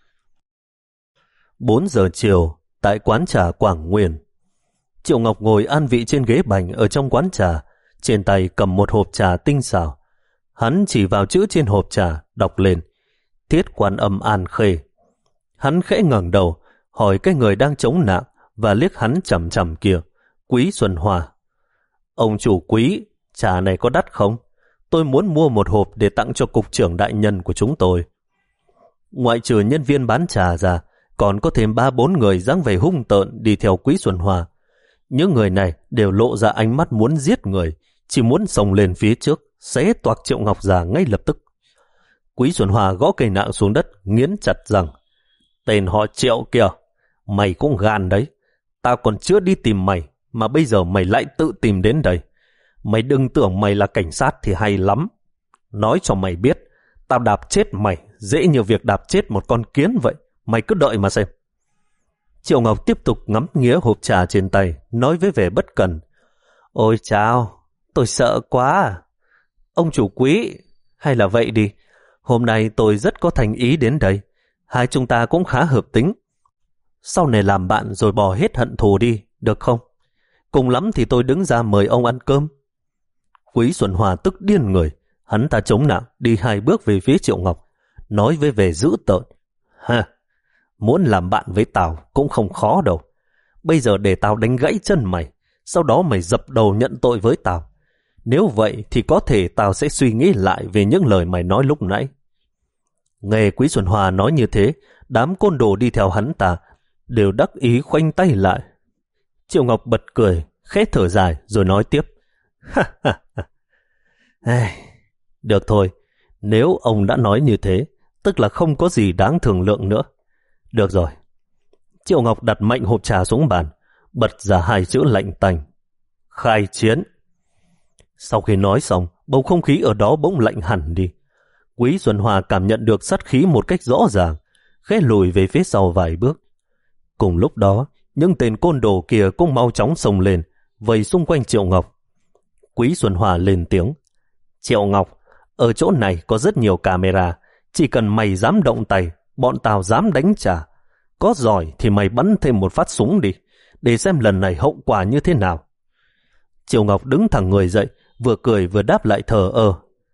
Bốn giờ chiều, tại quán trà Quảng Nguyên. Triệu Ngọc ngồi an vị trên ghế bành ở trong quán trà, trên tay cầm một hộp trà tinh xảo. Hắn chỉ vào chữ trên hộp trà, đọc lên: Thiết Quan Âm An Khê. Hắn khẽ ngẩng đầu, hỏi cái người đang chống nạn và liếc hắn chằm chằm kia: Quý Xuân Hòa. Ông chủ Quý, trà này có đắt không? Tôi muốn mua một hộp để tặng cho cục trưởng đại nhân của chúng tôi. Ngoại trừ nhân viên bán trà ra, còn có thêm ba bốn người dáng vẻ hung tợn đi theo Quý Xuân Hòa. Những người này đều lộ ra ánh mắt muốn giết người, chỉ muốn xông lên phía trước, xé toạc Triệu Ngọc ra ngay lập tức. Quý Xuân Hòa gõ cây nạng xuống đất, nghiến chặt rằng: Tên họ Triệu kìa, mày cũng gan đấy. Tao còn chưa đi tìm mày, mà bây giờ mày lại tự tìm đến đây. Mày đừng tưởng mày là cảnh sát thì hay lắm. Nói cho mày biết, tao đạp chết mày dễ như việc đạp chết một con kiến vậy. Mày cứ đợi mà xem. Triệu Ngọc tiếp tục ngắm nghía hộp trà trên tay, nói với vẻ bất cần: Ôi chao, tôi sợ quá. Ông chủ Quý, hay là vậy đi, hôm nay tôi rất có thành ý đến đây. Hai chúng ta cũng khá hợp tính. Sau này làm bạn rồi bỏ hết hận thù đi, được không? Cùng lắm thì tôi đứng ra mời ông ăn cơm. Quý Xuân Hòa tức điên người. Hắn ta chống nạng đi hai bước về phía Triệu Ngọc, nói với vẻ dữ tợn: Ha, muốn làm bạn với tao cũng không khó đâu. Bây giờ để tao đánh gãy chân mày, sau đó mày dập đầu nhận tội với tao. Nếu vậy thì có thể tao sẽ suy nghĩ lại về những lời mày nói lúc nãy. Nghe Quý Xuân Hòa nói như thế, đám côn đồ đi theo hắn ta đều đắc ý khoanh tay lại. Triệu Ngọc bật cười, khẽ thở dài rồi nói tiếp: Ha ha ha. Được thôi, nếu ông đã nói như thế, tức là không có gì đáng thương lượng nữa. Được rồi. Triệu Ngọc đặt mạnh hộp trà xuống bàn, bật ra hai chữ lạnh tanh: Khai chiến. Sau khi nói xong, bầu không khí ở đó bỗng lạnh hẳn đi. Quý Xuân Hòa cảm nhận được sát khí một cách rõ ràng, khẽ lùi về phía sau vài bước. Cùng lúc đó, những tên côn đồ kia cũng mau chóng xông lên, vây xung quanh Triệu Ngọc. Quý Xuân Hòa lên tiếng: Triệu Ngọc, ở chỗ này có rất nhiều camera, chỉ cần mày dám động tay, bọn tao dám đánh trả. Có giỏi thì mày bắn thêm một phát súng đi, để xem lần này hậu quả như thế nào. Triệu Ngọc đứng thẳng người dậy, vừa cười vừa đáp lại thờ ơ: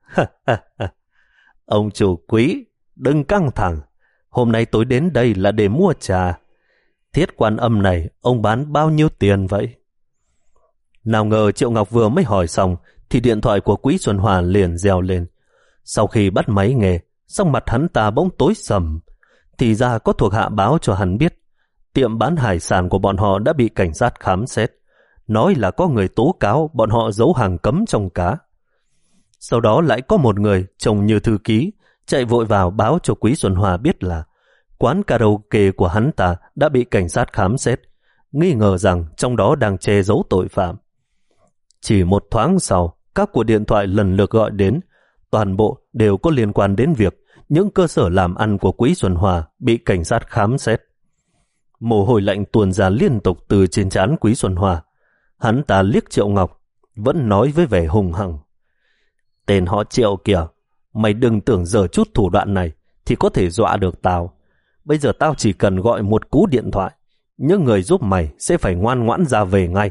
Ông chủ Quý, đừng căng thẳng. Hôm nay tôi đến đây là để mua trà. Thiết Quan Âm này ông bán bao nhiêu tiền vậy? Nào ngờ Triệu Ngọc vừa mới hỏi xong thì điện thoại của Quý Xuân Hòa liền reo lên. Sau khi bắt máy nghe, sắc mặt hắn ta bỗng tối sầm. Thì ra có thuộc hạ báo cho hắn biết tiệm bán hải sản của bọn họ đã bị cảnh sát khám xét, nói là có người tố cáo bọn họ giấu hàng cấm trong cá. Sau đó lại có một người trông như thư ký chạy vội vào báo cho Quý Xuân Hòa biết là quán karaoke của hắn ta đã bị cảnh sát khám xét, nghi ngờ rằng trong đó đang che giấu tội phạm. Chỉ một thoáng sau, các cuộc điện thoại lần lượt gọi đến, toàn bộ đều có liên quan đến việc những cơ sở làm ăn của Quý Xuân Hòa bị cảnh sát khám xét. Mồ hôi lạnh tuôn ra liên tục từ trên trán Quý Xuân Hòa. Hắn ta liếc Triệu Ngọc, vẫn nói với vẻ hùng hằng: Tên họ Triệu kìa, mày đừng tưởng giờ chút thủ đoạn này thì có thể dọa được tao. Bây giờ tao chỉ cần gọi một cú điện thoại, những người giúp mày sẽ phải ngoan ngoãn ra về ngay.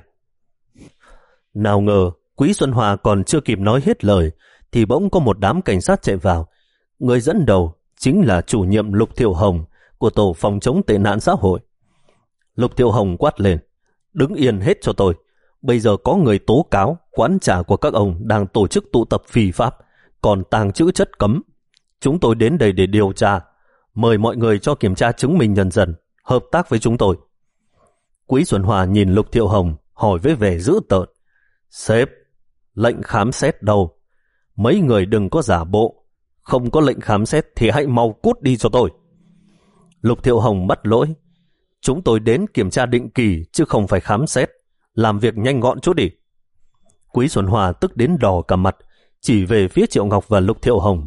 Nào ngờ, Quý Xuân Hòa còn chưa kịp nói hết lời, thì bỗng có một đám cảnh sát chạy vào. Người dẫn đầu chính là chủ nhiệm Lục Thiệu Hồng của Tổ phòng chống tệ nạn xã hội. Lục Thiệu Hồng quát lên: Đứng yên hết cho tôi. Bây giờ có người tố cáo quán trà của các ông đang tổ chức tụ tập phi pháp, còn tàng trữ chất cấm. Chúng tôi đến đây để điều tra. Mời mọi người cho kiểm tra chứng minh nhân dân, hợp tác với chúng tôi. Quý Xuân Hòa nhìn Lục Thiệu Hồng, hỏi với vẻ dữ tợn: Sếp, lệnh khám xét đâu? Mấy người đừng có giả bộ. Không có lệnh khám xét thì hãy mau cút đi cho tôi. Lục Thiệu Hồng bắt lỗi: Chúng tôi đến kiểm tra định kỳ chứ không phải khám xét. Làm việc nhanh gọn chút đi. Quý Xuân Hòa tức đến đỏ cả mặt, chỉ về phía Triệu Ngọc và Lục Thiệu Hồng: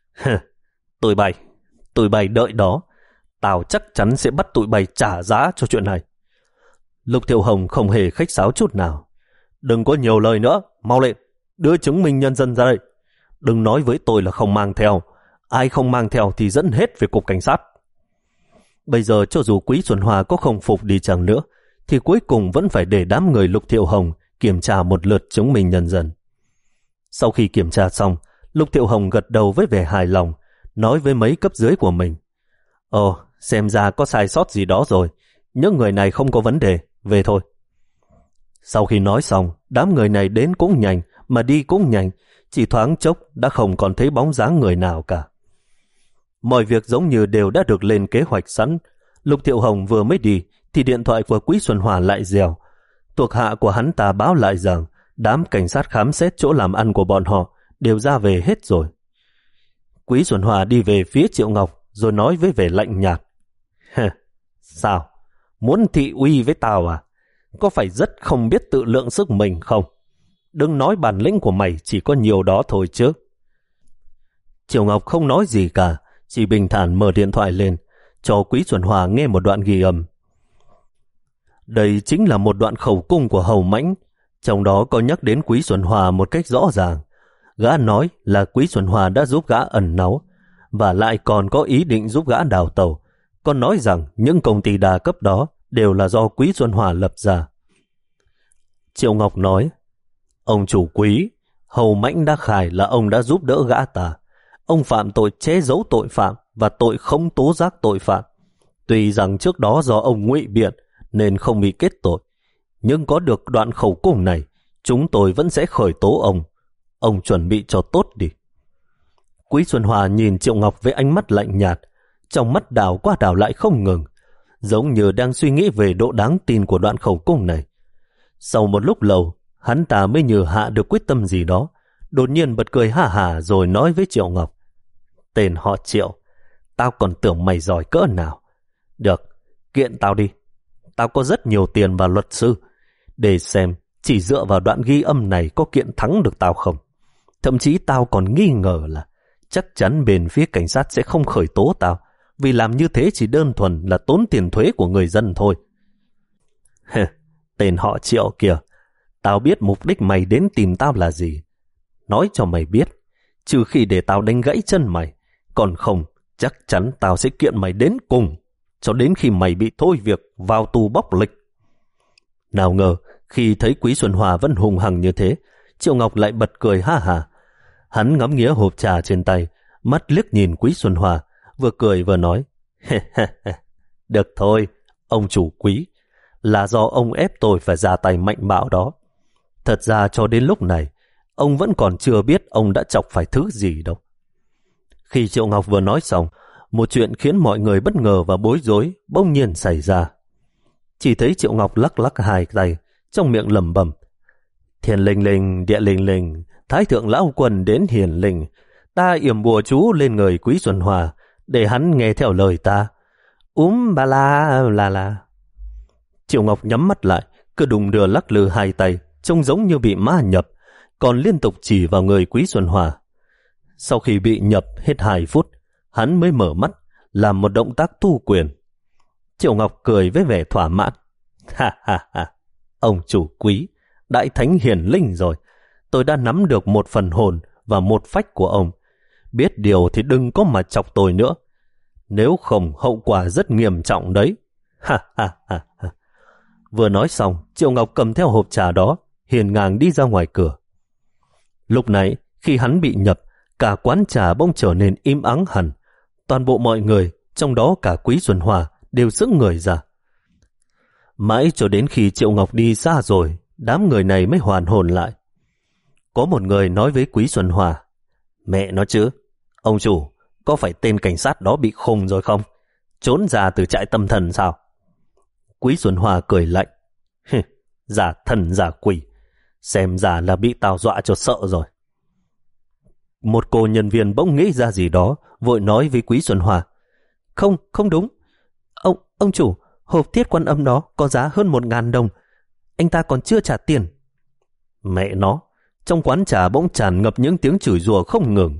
Tụi bay, tụi bay đợi đó. Tao chắc chắn sẽ bắt tụi bay trả giá cho chuyện này. Lục Thiệu Hồng không hề khách sáo chút nào: Đừng có nhiều lời nữa, mau lên, đưa chứng minh nhân dân ra đây. Đừng nói với tôi là không mang theo. Ai không mang theo thì dẫn hết về cục cảnh sát. Bây giờ cho dù Quý Xuân Hòa có không phục đi chăng nữa, thì cuối cùng vẫn phải để đám người Lục Thiệu Hồng kiểm tra một lượt chứng minh nhân dân. Sau khi kiểm tra xong, Lục Thiệu Hồng gật đầu với vẻ hài lòng, nói với mấy cấp dưới của mình. Ồ, xem ra có sai sót gì đó rồi. Những người này không có vấn đề, về thôi. Sau khi nói xong, đám người này đến cũng nhanh, mà đi cũng nhanh, chỉ thoáng chốc đã không còn thấy bóng dáng người nào cả. Mọi việc giống như đều đã được lên kế hoạch sẵn. Lục Thiệu Hồng vừa mới đi, thì điện thoại của Quý Xuân Hòa lại reo. Thuộc hạ của hắn ta báo lại rằng đám cảnh sát khám xét chỗ làm ăn của bọn họ đều ra về hết rồi. Quý Xuân Hòa đi về phía Triệu Ngọc rồi nói với vẻ lạnh nhạt. Sao? Muốn thị uy với tao à? Có phải rất không biết tự lượng sức mình không? Đừng nói bản lĩnh của mày chỉ có nhiều đó thôi chứ. Triệu Ngọc không nói gì cả, chỉ bình thản mở điện thoại lên, cho Quý Xuân Hòa nghe một đoạn ghi âm. Đây chính là một đoạn khẩu cung của Hầu Mãnh, trong đó có nhắc đến Quý Xuân Hòa một cách rõ ràng. Gã nói là Quý Xuân Hòa đã giúp gã ẩn náu, và lại còn có ý định giúp gã đào tẩu, còn nói rằng những công ty đa cấp đó đều là do Quý Xuân Hòa lập ra. Triệu Ngọc nói, ông chủ Quý, Hầu Mãnh đã khai là ông đã giúp đỡ gã ta. Ông phạm tội che giấu tội phạm và tội không tố giác tội phạm. Tuy rằng trước đó do ông ngụy biện nên không bị kết tội, nhưng có được đoạn khẩu cung này, chúng tôi vẫn sẽ khởi tố ông. Ông chuẩn bị cho tốt đi. Quý Xuân Hòa nhìn Triệu Ngọc với ánh mắt lạnh nhạt, trong mắt đảo qua đảo lại không ngừng, giống như đang suy nghĩ về độ đáng tin của đoạn khẩu cung này. Sau một lúc lâu, hắn ta mới như hạ được quyết tâm gì đó, đột nhiên bật cười ha hả rồi nói với Triệu Ngọc. Tên họ Triệu, tao còn tưởng mày giỏi cỡ nào. Được, kiện tao đi. Tao có rất nhiều tiền và luật sư, để xem chỉ dựa vào đoạn ghi âm này có kiện thắng được tao không. Thậm chí tao còn nghi ngờ là chắc chắn bên phía cảnh sát sẽ không khởi tố tao, vì làm như thế chỉ đơn thuần là tốn tiền thuế của người dân thôi. Tên họ Triệu kìa, tao biết mục đích mày đến tìm tao là gì. Nói cho mày biết, trừ khi để tao đánh gãy chân mày, còn không, chắc chắn tao sẽ kiện mày đến cùng, cho đến khi mày bị thôi việc vào tù bóc lịch. Nào ngờ, khi thấy Quý Xuân Hòa vẫn hùng hằng như thế, Triệu Ngọc lại bật cười ha hả. Hắn ngắm nghía hộp trà trên tay, mắt liếc nhìn Quý Xuân Hòa, vừa cười vừa nói. Được thôi, ông chủ Quý, là do ông ép tôi phải ra tay mạnh bạo đó. Thật ra cho đến lúc này, ông vẫn còn chưa biết ông đã chọc phải thứ gì đâu. Khi Triệu Ngọc vừa nói xong, một chuyện khiến mọi người bất ngờ và bối rối bỗng nhiên xảy ra. Chỉ thấy Triệu Ngọc lắc lắc hai tay, trong miệng lẩm bẩm. Thiên linh linh, địa linh linh, Thái thượng lão quân đến hiền linh. Ta yểm bùa chú lên người Quý Xuân Hòa, để hắn nghe theo lời ta. Úm ba la la la. Triệu Ngọc nhắm mắt lại, cứ đùng đưa lắc lư hai tay, trông giống như bị ma nhập, còn liên tục chỉ vào người Quý Xuân Hòa. Sau khi bị nhập hết hai phút, hắn mới mở mắt, làm một động tác thu quyền. Triệu Ngọc cười với vẻ thỏa mãn. Ha ha ha, ông chủ Quý, đại thánh hiển linh rồi. Tôi đã nắm được một phần hồn và một phách của ông. Biết điều thì đừng có mà chọc tôi nữa. Nếu không hậu quả rất nghiêm trọng đấy. Ha ha ha ha. Vừa nói xong, Triệu Ngọc cầm theo hộp trà đó, hiền ngang đi ra ngoài cửa. Lúc này, khi hắn bị nhập, cả quán trà bỗng trở nên im ắng hẳn. Toàn bộ mọi người, trong đó cả Quý Xuân Hòa, đều sững người ra. Mãi cho đến khi Triệu Ngọc đi xa rồi, đám người này mới hoàn hồn lại. Có một người nói với Quý Xuân Hòa. Mẹ nó chứ, ông chủ, có phải tên cảnh sát đó bị khùng rồi không? Trốn ra từ trại tâm thần sao? Quý Xuân Hòa cười lạnh. Giả thần giả quỷ, xem ra là bị tao dọa cho sợ rồi. Một cô nhân viên bỗng nghĩ ra gì đó, vội nói với Quý Xuân Hòa. Không, không đúng. Ông, ông chủ, hộp thiết quan âm đó có giá hơn một ngàn đồng. Anh ta còn chưa trả tiền. Mẹ nó, trong quán trà bỗng tràn ngập những tiếng chửi rủa không ngừng.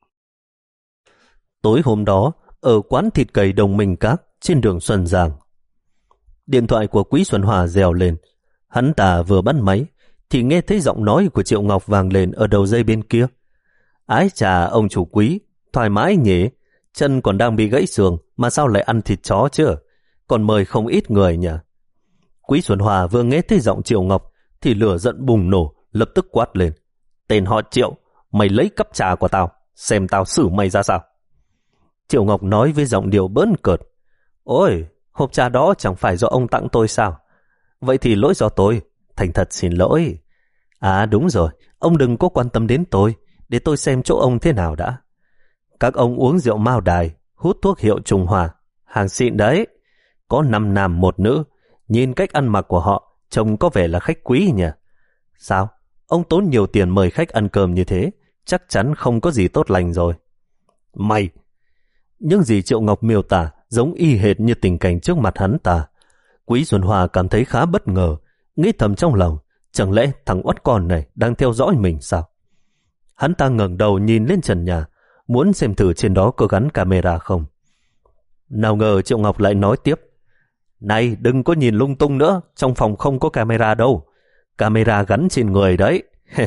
Tối hôm đó, ở quán thịt cầy Đồng Minh Các trên đường Xuân Giang, điện thoại của Quý Xuân Hòa reo lên. Hắn ta vừa bắt máy thì nghe thấy giọng nói của Triệu Ngọc vang lên ở đầu dây bên kia. Ái chà, ông chủ Quý, thoải mái nhỉ, chân còn đang bị gãy xương mà sao lại ăn thịt chó chứ, còn mời không ít người nhỉ. Quý Xuân Hòa vừa nghe thấy giọng Triệu Ngọc thì lửa giận bùng nổ, lập tức quát lên. Tên họ Triệu, mày lấy cắp trà của tao, xem tao xử mày ra sao. Triệu Ngọc nói với giọng điệu bỡn cợt. Ôi, hộp trà đó chẳng phải do ông tặng tôi sao? Vậy thì lỗi do tôi, thành thật xin lỗi. À đúng rồi, ông đừng có quan tâm đến tôi, để tôi xem chỗ ông thế nào đã. Các ông uống rượu Mao Đài, hút thuốc hiệu Trung Hoa, hàng xịn đấy. Có năm nam một nữ, nhìn cách ăn mặc của họ, trông có vẻ là khách quý nhỉ. Sao? Ông tốn nhiều tiền mời khách ăn cơm như thế, chắc chắn không có gì tốt lành rồi. Mày! Những gì Triệu Ngọc miêu tả giống y hệt như tình cảnh trước mặt hắn ta. Quý Xuân Hoa cảm thấy khá bất ngờ, nghĩ thầm trong lòng, chẳng lẽ thằng oắt con này đang theo dõi mình sao? Hắn ta ngẩng đầu nhìn lên trần nhà, muốn xem thử trên đó có gắn camera không. Nào ngờ Triệu Ngọc lại nói tiếp. Này, đừng có nhìn lung tung nữa, trong phòng không có camera đâu. Camera gắn trên người đấy.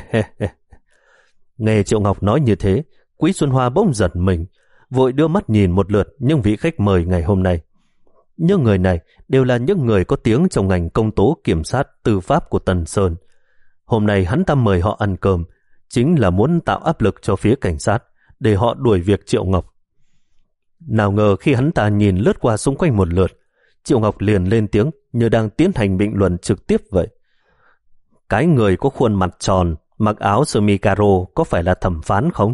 Nghe Triệu Ngọc nói như thế, Quý Xuân Hoa bỗng giật mình, vội đưa mắt nhìn một lượt những vị khách mời ngày hôm nay. Những người này đều là những người có tiếng trong ngành công tố kiểm sát tư pháp của Tần Sơn. Hôm nay hắn ta mời họ ăn cơm, chính là muốn tạo áp lực cho phía cảnh sát, để họ đuổi việc Triệu Ngọc. Nào ngờ khi hắn ta nhìn lướt qua xung quanh một lượt, Triệu Ngọc liền lên tiếng như đang tiến hành bình luận trực tiếp vậy. Cái người có khuôn mặt tròn, mặc áo sơ mi caro có phải là thẩm phán không?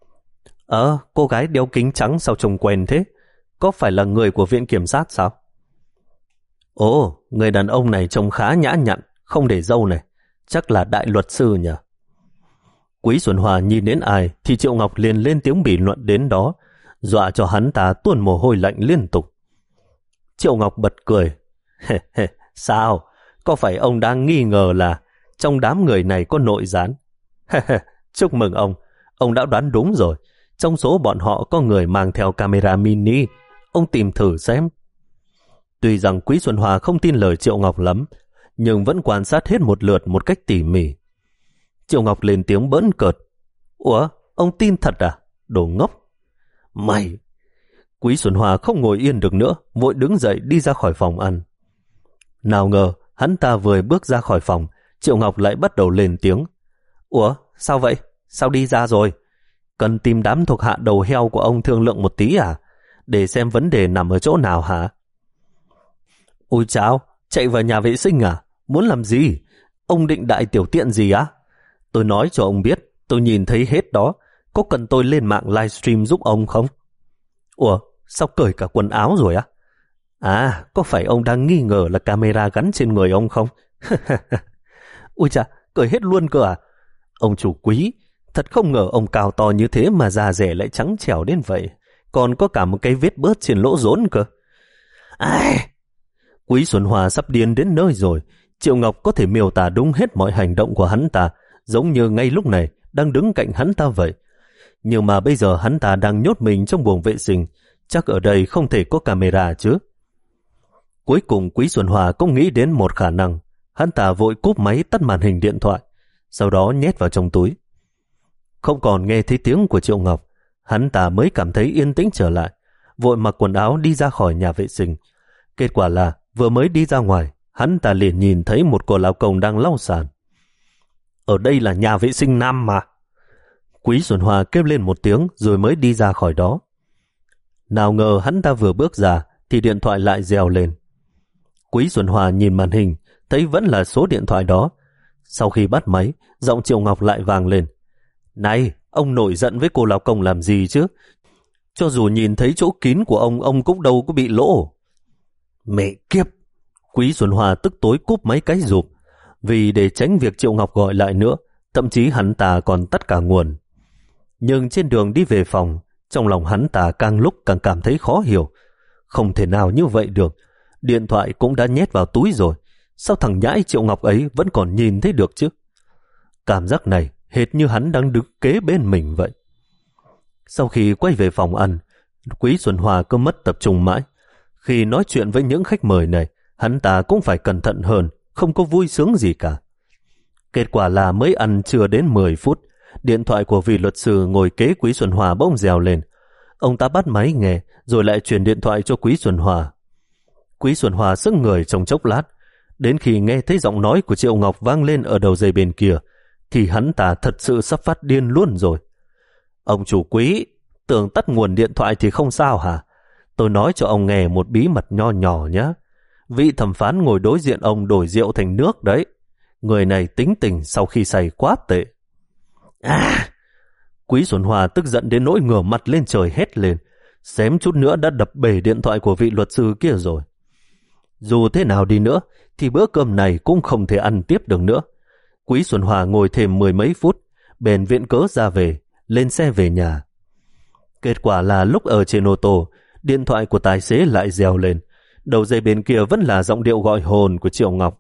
Ờ, cô gái đeo kính trắng sao trông quen thế? Có phải là người của viện kiểm sát sao? Ồ, người đàn ông này trông khá nhã nhặn, không để râu này. Chắc là đại luật sư nhỉ? Quý Xuân Hòa nhìn đến ai thì Triệu Ngọc liền lên tiếng bình luận đến đó, dọa cho hắn ta tuôn mồ hôi lạnh liên tục. Triệu Ngọc bật cười. Sao? Có phải ông đang nghi ngờ là trong đám người này có nội gián? Chúc mừng ông, ông đã đoán đúng rồi. Trong số bọn họ có người mang theo camera mini, ông tìm thử xem. Tuy rằng Quý Xuân Hòa không tin lời Triệu Ngọc lắm, nhưng vẫn quan sát hết một lượt một cách tỉ mỉ. Triệu Ngọc lên tiếng bỡn cợt. Ủa, ông tin thật à? Đồ ngốc. Mày! Quý Xuân Hòa không ngồi yên được nữa, vội đứng dậy đi ra khỏi phòng ăn. Nào ngờ, hắn ta vừa bước ra khỏi phòng, Triệu Ngọc lại bắt đầu lên tiếng. Ủa, sao vậy? Sao đi ra rồi? Cần tìm đám thuộc hạ đầu heo của ông thương lượng một tí à? Để xem vấn đề nằm ở chỗ nào hả? Ôi chao, chạy vào nhà vệ sinh à? Muốn làm gì? Ông định đại tiểu tiện gì á? Tôi nói cho ông biết, tôi nhìn thấy hết đó. Có cần tôi lên mạng livestream giúp ông không? Ủa, sao cởi cả quần áo rồi á? À, có phải ông đang nghi ngờ là camera gắn trên người ông không? Ôi chà, cởi hết luôn cơ à? Ông chủ Quý, thật không ngờ ông cao to như thế mà da rẻ lại trắng trẻo đến vậy. Còn có cả một cái vết bớt trên lỗ rốn cơ. Ai... Quý Xuân Hòa sắp điên đến nơi rồi. Triệu Ngọc có thể miêu tả đúng hết mọi hành động của hắn ta, giống như ngay lúc này đang đứng cạnh hắn ta vậy. Nhưng mà bây giờ hắn ta đang nhốt mình trong buồng vệ sinh, chắc ở đây không thể có camera chứ. Cuối cùng Quý Xuân Hòa cũng nghĩ đến một khả năng. Hắn ta vội cúp máy tắt màn hình điện thoại, sau đó nhét vào trong túi. Không còn nghe thấy tiếng của Triệu Ngọc, hắn ta mới cảm thấy yên tĩnh trở lại, vội mặc quần áo đi ra khỏi nhà vệ sinh. Kết quả là vừa mới đi ra ngoài, hắn ta liền nhìn thấy một cô lão công đang lau sàn. Ở đây là nhà vệ sinh nam mà. Quý Xuân Hòa kêu lên một tiếng rồi mới đi ra khỏi đó. Nào ngờ hắn ta vừa bước ra thì điện thoại lại reo lên. Quý Xuân Hòa nhìn màn hình, thấy vẫn là số điện thoại đó. Sau khi bắt máy, giọng Triệu Ngọc lại vang lên. Này, ông nổi giận với cô lão công làm gì chứ? Cho dù nhìn thấy chỗ kín của ông, ông cũng đâu có bị lỗ. Mẹ kiếp! Quý Xuân Hòa tức tối cúp máy cái rụp. Vì để tránh việc Triệu Ngọc gọi lại nữa, thậm chí hắn ta còn tắt cả nguồn. Nhưng trên đường đi về phòng, trong lòng hắn ta càng lúc càng cảm thấy khó hiểu. Không thể nào như vậy được. Điện thoại cũng đã nhét vào túi rồi. Sao thằng nhãi Triệu Ngọc ấy vẫn còn nhìn thấy được chứ? Cảm giác này hệt như hắn đang đứng kế bên mình vậy. Sau khi quay về phòng ăn, Quý Xuân Hòa cứ mất tập trung mãi. Khi nói chuyện với những khách mời này, hắn ta cũng phải cẩn thận hơn, không có vui sướng gì cả. Kết quả là mới ăn chưa đến mười phút, điện thoại của vị luật sư ngồi kế Quý Xuân Hòa bỗng reo lên. Ông ta bắt máy nghe, rồi lại truyền điện thoại cho Quý Xuân Hòa. Quý Xuân Hòa sững người trong chốc lát, đến khi nghe thấy giọng nói của Triệu Ngọc vang lên ở đầu dây bên kia, thì hắn ta thật sự sắp phát điên luôn rồi. Ông chủ Quý, tưởng tắt nguồn điện thoại thì không sao hả? Tôi nói cho ông nghe một bí mật nho nhỏ nhé. Vị thẩm phán ngồi đối diện ông đổi rượu thành nước đấy. Người này tính tình sau khi say quá tệ. À! Quý Xuân Hòa tức giận đến nỗi ngửa mặt lên trời hét lên. Xém chút nữa đã đập bể điện thoại của vị luật sư kia rồi. Dù thế nào đi nữa, thì bữa cơm này cũng không thể ăn tiếp được nữa. Quý Xuân Hòa ngồi thêm mười mấy phút, bèn viện cớ ra về, lên xe về nhà. Kết quả là lúc ở trên ô tô, điện thoại của tài xế lại reo lên. Đầu dây bên kia vẫn là giọng điệu gọi hồn của Triệu Ngọc.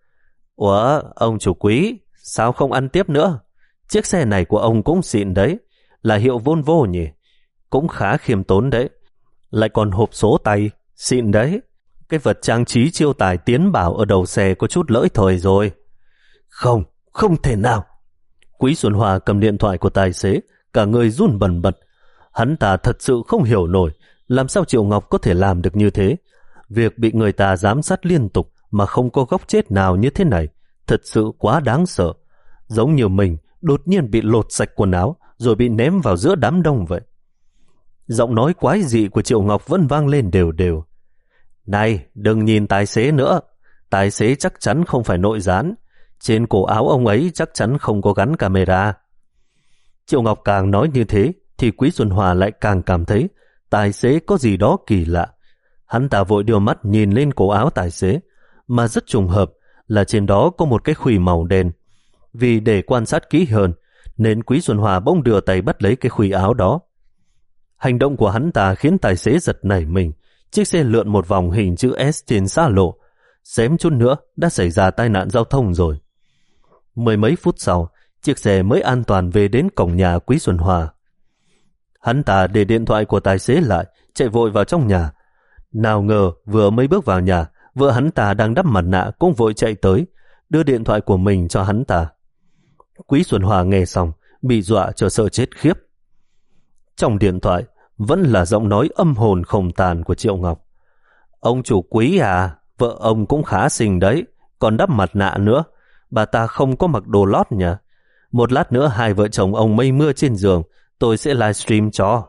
Ủa, ông chủ Quý, sao không ăn tiếp nữa? Chiếc xe này của ông cũng xịn đấy, là hiệu Volvo nhỉ? Cũng khá khiêm tốn đấy. Lại còn hộp số tay, xịn đấy. Cái vật trang trí chiêu tài tiến bảo ở đầu xe có chút lỗi thời rồi. Không, không thể nào. Quý Xuân Hòa cầm điện thoại của tài xế, cả người run bần bật. Hắn ta thật sự không hiểu nổi làm sao Triệu Ngọc có thể làm được như thế. Việc bị người ta giám sát liên tục mà không có góc chết nào như thế này thật sự quá đáng sợ. Giống như mình đột nhiên bị lột sạch quần áo rồi bị ném vào giữa đám đông vậy. Giọng nói quái dị của Triệu Ngọc vẫn vang lên đều đều. Này, đừng nhìn tài xế nữa. Tài xế chắc chắn không phải nội gián. Trên cổ áo ông ấy chắc chắn không có gắn camera. Triệu Ngọc càng nói như thế thì Quý Xuân Hòa lại càng cảm thấy tài xế có gì đó kỳ lạ. Hắn ta vội đưa mắt nhìn lên cổ áo tài xế, mà rất trùng hợp là trên đó có một cái khuỷu màu đen. Vì để quan sát kỹ hơn, nên Quý Xuân Hòa bỗng đưa tay bắt lấy cái khuỷu áo đó. Hành động của hắn ta khiến tài xế giật nảy mình. Chiếc xe lượn một vòng hình chữ S trên xa lộ, xém chút nữa đã xảy ra tai nạn giao thông rồi. Mười mấy phút sau, chiếc xe mới an toàn về đến cổng nhà Quý Xuân Hòa. Hắn ta để điện thoại của tài xế lại, chạy vội vào trong nhà. Nào ngờ vừa mới bước vào nhà, vợ hắn ta đang đắp mặt nạ cũng vội chạy tới, đưa điện thoại của mình cho hắn ta. Quý Xuân Hòa nghe xong, bị dọa cho sợ chết khiếp. Trong điện thoại vẫn là giọng nói âm hồn không tàn của Triệu Ngọc. Ông chủ Quý à, vợ ông cũng khá xinh đấy, còn đắp mặt nạ nữa. Bà ta không có mặc đồ lót nhỉ? Một lát nữa hai vợ chồng ông mây mưa trên giường, tôi sẽ livestream cho.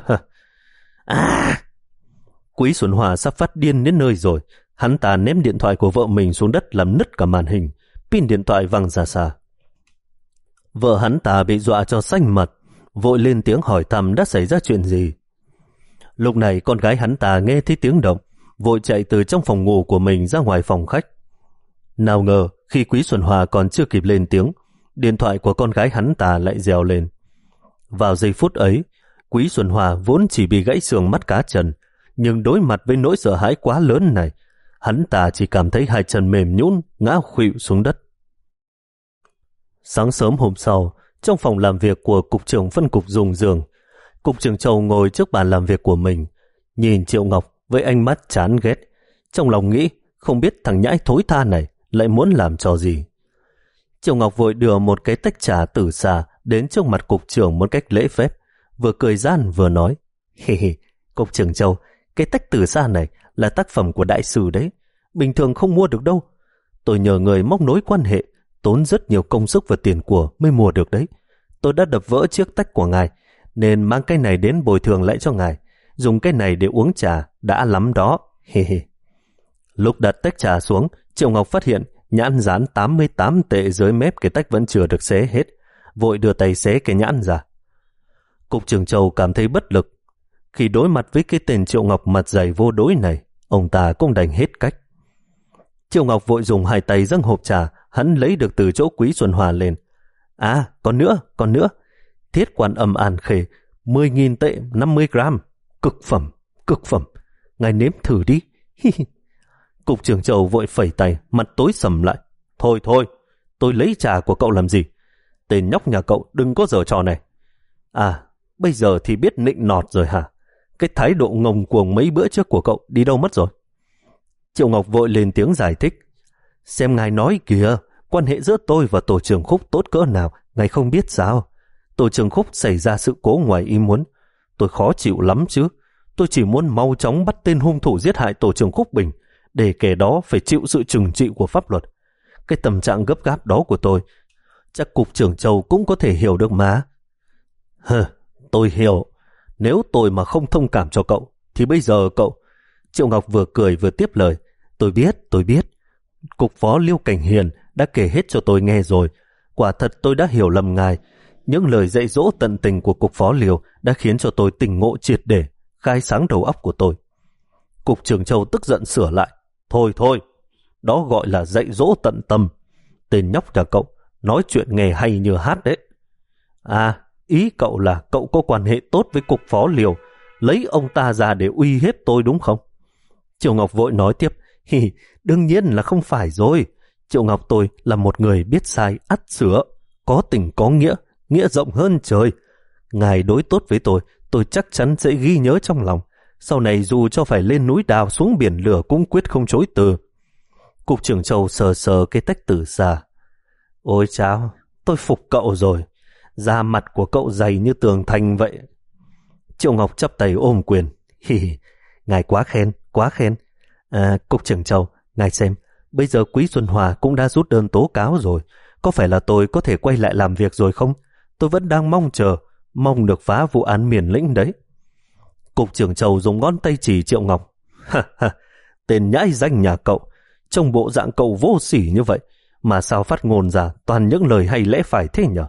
À! Quý Xuân Hòa sắp phát điên đến nơi rồi. Hắn ta ném điện thoại của vợ mình xuống đất làm nứt cả màn hình, pin điện thoại văng ra xa. Vợ hắn ta bị dọa cho xanh mặt, vội lên tiếng hỏi thăm đã xảy ra chuyện gì. Lúc này con gái hắn ta nghe thấy tiếng động, vội chạy từ trong phòng ngủ của mình ra ngoài phòng khách. Nào ngờ khi Quý Xuân Hòa còn chưa kịp lên tiếng, điện thoại của con gái hắn ta lại reo lên. Vào giây phút ấy, Quý Xuân Hòa vốn chỉ bị gãy xương mắt cá chân, nhưng đối mặt với nỗi sợ hãi quá lớn này, hắn ta chỉ cảm thấy hai chân mềm nhũn ngã khuỵu xuống đất. Sáng sớm hôm sau, trong phòng làm việc của cục trưởng phân cục dùng giường, cục trưởng Châu ngồi trước bàn làm việc của mình, nhìn Triệu Ngọc với ánh mắt chán ghét, trong lòng nghĩ không biết thằng nhãi thối tha này lại muốn làm trò gì. Triệu Ngọc vội đưa một cái tách trà từ xa đến trước mặt cục trưởng một cách lễ phép, vừa cười gian vừa nói: Hê hê, cục trưởng Châu, cái tách từ xa này là tác phẩm của đại sư đấy, bình thường không mua được đâu. Tôi nhờ người móc nối quan hệ, tốn rất nhiều công sức và tiền của mới mua được đấy. Tôi đã đập vỡ chiếc tách của ngài, nên mang cái này đến bồi thường lại cho ngài. Dùng cái này để uống trà, đã lắm đó. Hê hê. Lúc đặt tách trà xuống, Triệu Ngọc phát hiện nhãn dán tám mươi tám tệ dưới mép cái tách vẫn chưa được xé hết, vội đưa tay xé cái nhãn ra. Cục trưởng Châu cảm thấy bất lực. Khi đối mặt với cái tên Triệu Ngọc mặt dày vô đối này, ông ta cũng đành hết cách. Triệu Ngọc vội dùng hai tay dâng hộp trà hắn lấy được từ chỗ Quý Xuân Hòa lên. À, còn nữa, còn nữa. Thiết Quan Âm An Khê, mười nghìn tệ, năm mươi gram. Cực phẩm, cực phẩm. Ngài nếm thử đi. Cục trưởng Châu vội phẩy tay, mặt tối sầm lại. Thôi thôi, tôi lấy trà của cậu làm gì? Tên nhóc nhà cậu đừng có giở trò này. À, bây giờ thì biết nịnh nọt rồi hả? Cái thái độ ngông cuồng mấy bữa trước của cậu đi đâu mất rồi? Triệu Ngọc vội lên tiếng giải thích. Xem ngài nói kìa, quan hệ giữa tôi và tổ trưởng Khúc tốt cỡ nào, ngài không biết sao? Tổ trưởng Khúc xảy ra sự cố ngoài ý muốn. Tôi khó chịu lắm chứ. Tôi chỉ muốn mau chóng bắt tên hung thủ giết hại tổ trưởng Khúc Bình, để kẻ đó phải chịu sự trừng trị của pháp luật. Cái tâm trạng gấp gáp đó của tôi, chắc cục trưởng Châu cũng có thể hiểu được mà. Hừ, tôi hiểu. Nếu tôi mà không thông cảm cho cậu, thì bây giờ cậu... Triệu Ngọc vừa cười vừa tiếp lời. Tôi biết, tôi biết. Cục phó Liêu Cảnh Hiền đã kể hết cho tôi nghe rồi. Quả thật tôi đã hiểu lầm ngài. Những lời dạy dỗ tận tình của cục phó Liêu đã khiến cho tôi tỉnh ngộ triệt để, khai sáng đầu óc của tôi. Cục trưởng Châu tức giận sửa lại. Thôi thôi, đó gọi là dạy dỗ tận tâm. Tên nhóc nhà cậu nói chuyện nghe hay như hát đấy. À, ý cậu là cậu có quan hệ tốt với cục phó Liêu, lấy ông ta ra để uy hiếp tôi đúng không? Triệu Ngọc vội nói tiếp. Hi, đương nhiên là không phải rồi. Triệu Ngọc tôi là một người biết sai ắt sửa, có tình có nghĩa, nghĩa rộng hơn trời. Ngài đối tốt với tôi, tôi chắc chắn sẽ ghi nhớ trong lòng. Sau này dù cho phải lên núi đào xuống biển lửa cũng quyết không chối từ. Cục trưởng Châu sờ sờ cái tách tử ra. Ôi chao, tôi phục cậu rồi. Da mặt của cậu dày như tường thành vậy. Triệu Ngọc chắp tay ôm quyền. Hi hi, ngài quá khen, quá khen. À, cục trưởng Châu, ngài xem, bây giờ Quý Xuân Hòa cũng đã rút đơn tố cáo rồi. Có phải là tôi có thể quay lại làm việc rồi không? Tôi vẫn đang mong chờ, mong được phá vụ án Miền Lĩnh đấy. Cục trưởng Châu dùng ngón tay chỉ Triệu Ngọc. Ha ha, tên nhãi danh nhà cậu, trong bộ dạng cậu vô sỉ như vậy, mà sao phát ngôn ra toàn những lời hay lẽ phải thế nhở?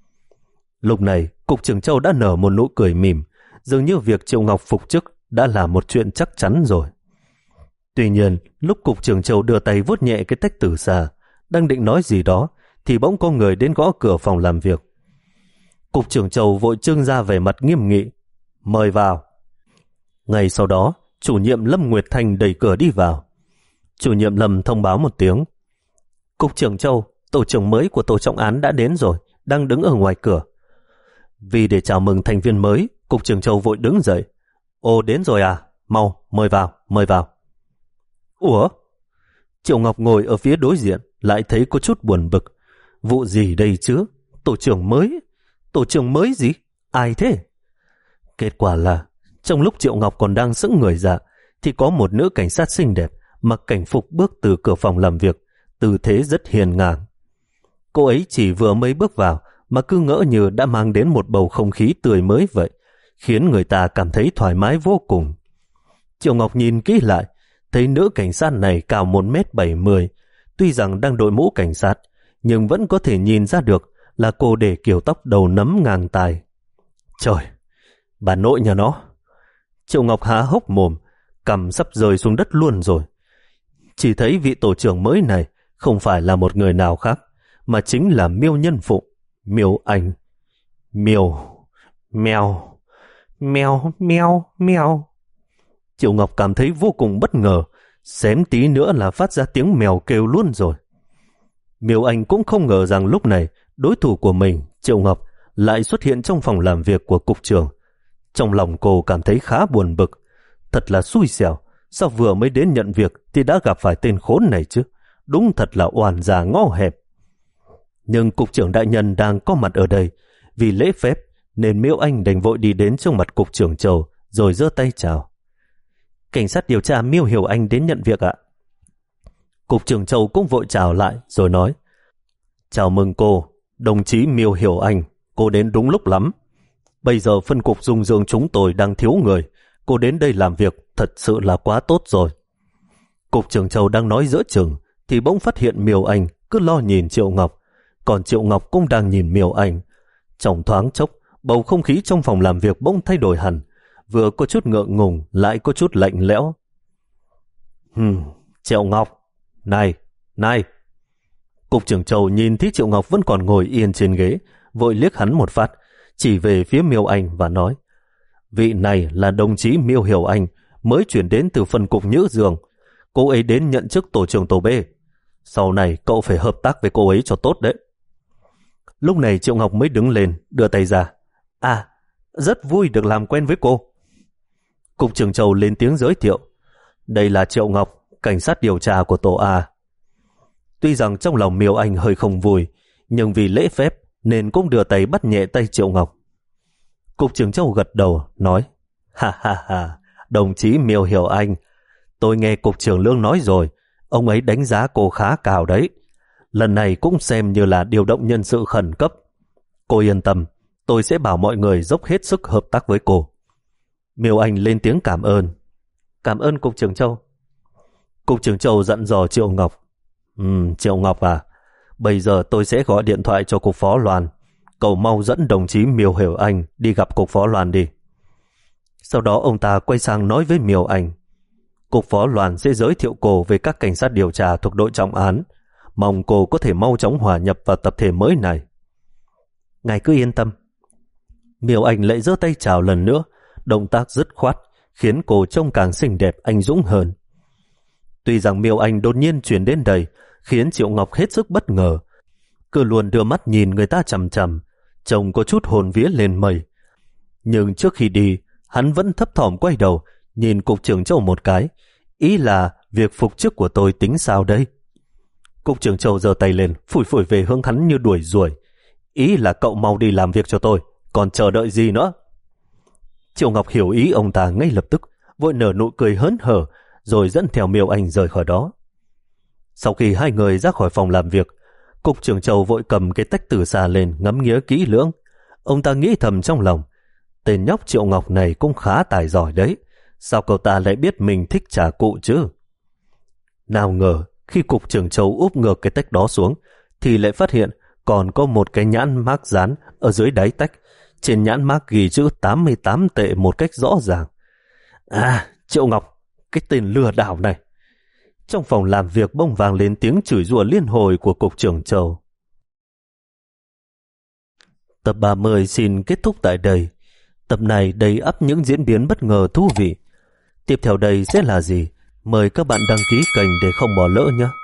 Lúc này, Cục trưởng Châu đã nở một nụ cười mỉm, dường như việc Triệu Ngọc phục chức đã là một chuyện chắc chắn rồi. Tuy nhiên, lúc Cục trưởng Châu đưa tay vuốt nhẹ cái tách tử xà, đang định nói gì đó, thì bỗng có người đến gõ cửa phòng làm việc. Cục trưởng Châu vội trưng ra vẻ mặt nghiêm nghị. Mời vào. Ngay sau đó, chủ nhiệm Lâm Nguyệt Thanh đẩy cửa đi vào. Chủ nhiệm Lâm thông báo một tiếng. Cục trưởng Châu, tổ trưởng mới của tổ trọng án đã đến rồi, đang đứng ở ngoài cửa. Vì để chào mừng thành viên mới, Cục trưởng Châu vội đứng dậy. Ồ, đến rồi à? Mau, mời vào, mời vào. Ủa? Triệu Ngọc ngồi ở phía đối diện, lại thấy có chút buồn bực. Vụ gì đây chứ? Tổ trưởng mới? Tổ trưởng mới gì? Ai thế? Kết quả là, trong lúc Triệu Ngọc còn đang sững người ra, thì có một nữ cảnh sát xinh đẹp mặc cảnh phục bước từ cửa phòng làm việc, tư thế rất hiền ngang. Cô ấy chỉ vừa mới bước vào mà cứ ngỡ như đã mang đến một bầu không khí tươi mới vậy, khiến người ta cảm thấy thoải mái vô cùng. Triệu Ngọc nhìn kỹ lại, thấy nữ cảnh sát này cao một mét bảy mươi, tuy rằng đang đội mũ cảnh sát, nhưng vẫn có thể nhìn ra được là cô để kiểu tóc đầu nấm ngang tai. Trời, bà nội nhà nó! Triệu Ngọc há hốc mồm, cằm sắp rơi xuống đất luôn rồi. Chỉ thấy vị tổ trưởng mới này không phải là một người nào khác, mà chính là Miêu Nhân Phụng, Miêu Anh. Miêu, mèo, mèo, mèo, mèo. Triệu Ngọc cảm thấy vô cùng bất ngờ, xém tí nữa là phát ra tiếng mèo kêu luôn rồi. Miêu Anh cũng không ngờ rằng lúc này đối thủ của mình, Triệu Ngọc, lại xuất hiện trong phòng làm việc của cục trưởng. Trong lòng cô cảm thấy khá buồn bực. Thật là xui xẻo, sao vừa mới đến nhận việc thì đã gặp phải tên khốn này chứ? Đúng thật là oan gia ngõ hẹp. Nhưng cục trưởng đại nhân đang có mặt ở đây, vì lễ phép nên Miêu Anh đành vội đi đến trước mặt cục trưởng Châu rồi giơ tay chào. Cảnh sát điều tra Miêu Hiểu Anh đến nhận việc ạ. Cục trưởng Châu cũng vội chào lại rồi nói: Chào mừng cô, đồng chí Miêu Hiểu Anh, cô đến đúng lúc lắm. Bây giờ phân cục Dung Dương chúng tôi đang thiếu người, cô đến đây làm việc thật sự là quá tốt rồi. Cục trưởng Châu đang nói giữa chừng thì bỗng phát hiện Miêu Anh cứ lo nhìn Triệu Ngọc, còn Triệu Ngọc cũng đang nhìn Miêu Anh. Trong thoáng chốc, bầu không khí trong phòng làm việc bỗng thay đổi hẳn, vừa có chút ngượng ngùng lại có chút lạnh lẽo. Hừm, Triệu Ngọc, này, này. Cục trưởng Châu nhìn thấy Triệu Ngọc vẫn còn ngồi yên trên ghế, vội liếc hắn một phát, chỉ về phía Miêu Anh và nói: Vị này là đồng chí Miêu Hiểu Anh, mới chuyển đến từ phân cục Nhữ Dương. Cô ấy đến nhận chức tổ trưởng tổ B. Sau này cậu phải hợp tác với cô ấy cho tốt đấy. Lúc này Triệu Ngọc mới đứng lên, đưa tay ra. À, rất vui được làm quen với cô. Cục trưởng Châu lên tiếng giới thiệu: Đây là Triệu Ngọc, cảnh sát điều tra của tổ A. Tuy rằng trong lòng Miêu Anh hơi không vui, nhưng vì lễ phép nên cũng đưa tay bắt nhẹ tay Triệu Ngọc. Cục trưởng Châu gật đầu, nói: Ha ha ha, đồng chí Miêu Hiểu Anh, tôi nghe cục trưởng Lương nói rồi, ông ấy đánh giá cô khá cao đấy. lần này cũng xem như là điều động nhân sự khẩn cấp. Cô yên tâm, tôi sẽ bảo mọi người dốc hết sức hợp tác với cô. Miêu Anh lên tiếng cảm ơn. Cảm ơn Cục trưởng Châu. Cục trưởng Châu dặn dò Triệu Ngọc. Ừm, Triệu Ngọc à, bây giờ tôi sẽ gọi điện thoại cho Cục Phó Loan. Cậu mau dẫn đồng chí Miêu Hiểu Anh đi gặp Cục Phó Loan đi. Sau đó ông ta quay sang nói với Miêu Anh. Cục Phó Loan sẽ giới thiệu cô về các cảnh sát điều tra thuộc đội trọng án. Mong cô có thể mau chóng hòa nhập vào tập thể mới này. Ngài cứ yên tâm. Miêu Anh lại giơ tay chào lần nữa, động tác dứt khoát, khiến cô trông càng xinh đẹp anh dũng hơn. Tuy rằng Miêu Anh đột nhiên chuyển đến đây, khiến Triệu Ngọc hết sức bất ngờ. Cứ luôn đưa mắt nhìn người ta chằm chằm, trông có chút hồn vía lên mây. Nhưng trước khi đi, hắn vẫn thấp thỏm quay đầu, nhìn Cục trưởng Châu một cái. Ý là việc phục chức của tôi tính sao đây? Cục trưởng Châu giơ tay lên, phủi phủi về hướng hắn như đuổi ruồi. Ý là cậu mau đi làm việc cho tôi, còn chờ đợi gì nữa? Triệu Ngọc hiểu ý ông ta ngay lập tức, vội nở nụ cười hớn hở, rồi dẫn theo Miêu Anh rời khỏi đó. Sau khi hai người ra khỏi phòng làm việc, Cục trưởng Châu vội cầm cái tách từ xa lên ngắm nghía kỹ lưỡng. Ông ta nghĩ thầm trong lòng, tên nhóc Triệu Ngọc này cũng khá tài giỏi đấy, sao cậu ta lại biết mình thích trà cụ chứ? Nào ngờ, khi Cục trưởng Châu úp ngược cái tách đó xuống, thì lại phát hiện còn có một cái nhãn mác dán ở dưới đáy tách. Trên nhãn mác ghi chữ tám mươi tám tệ một cách rõ ràng. À, Triệu Ngọc, cái tên lừa đảo này. Trong phòng làm việc bỗng vang lên tiếng chửi rủa liên hồi của Cục trưởng Châu. Tập ba mươi xin kết thúc tại đây. Tập này đầy ắp những diễn biến bất ngờ thú vị. Tiếp theo đây sẽ là gì? Mời các bạn đăng ký kênh để không bỏ lỡ nhé.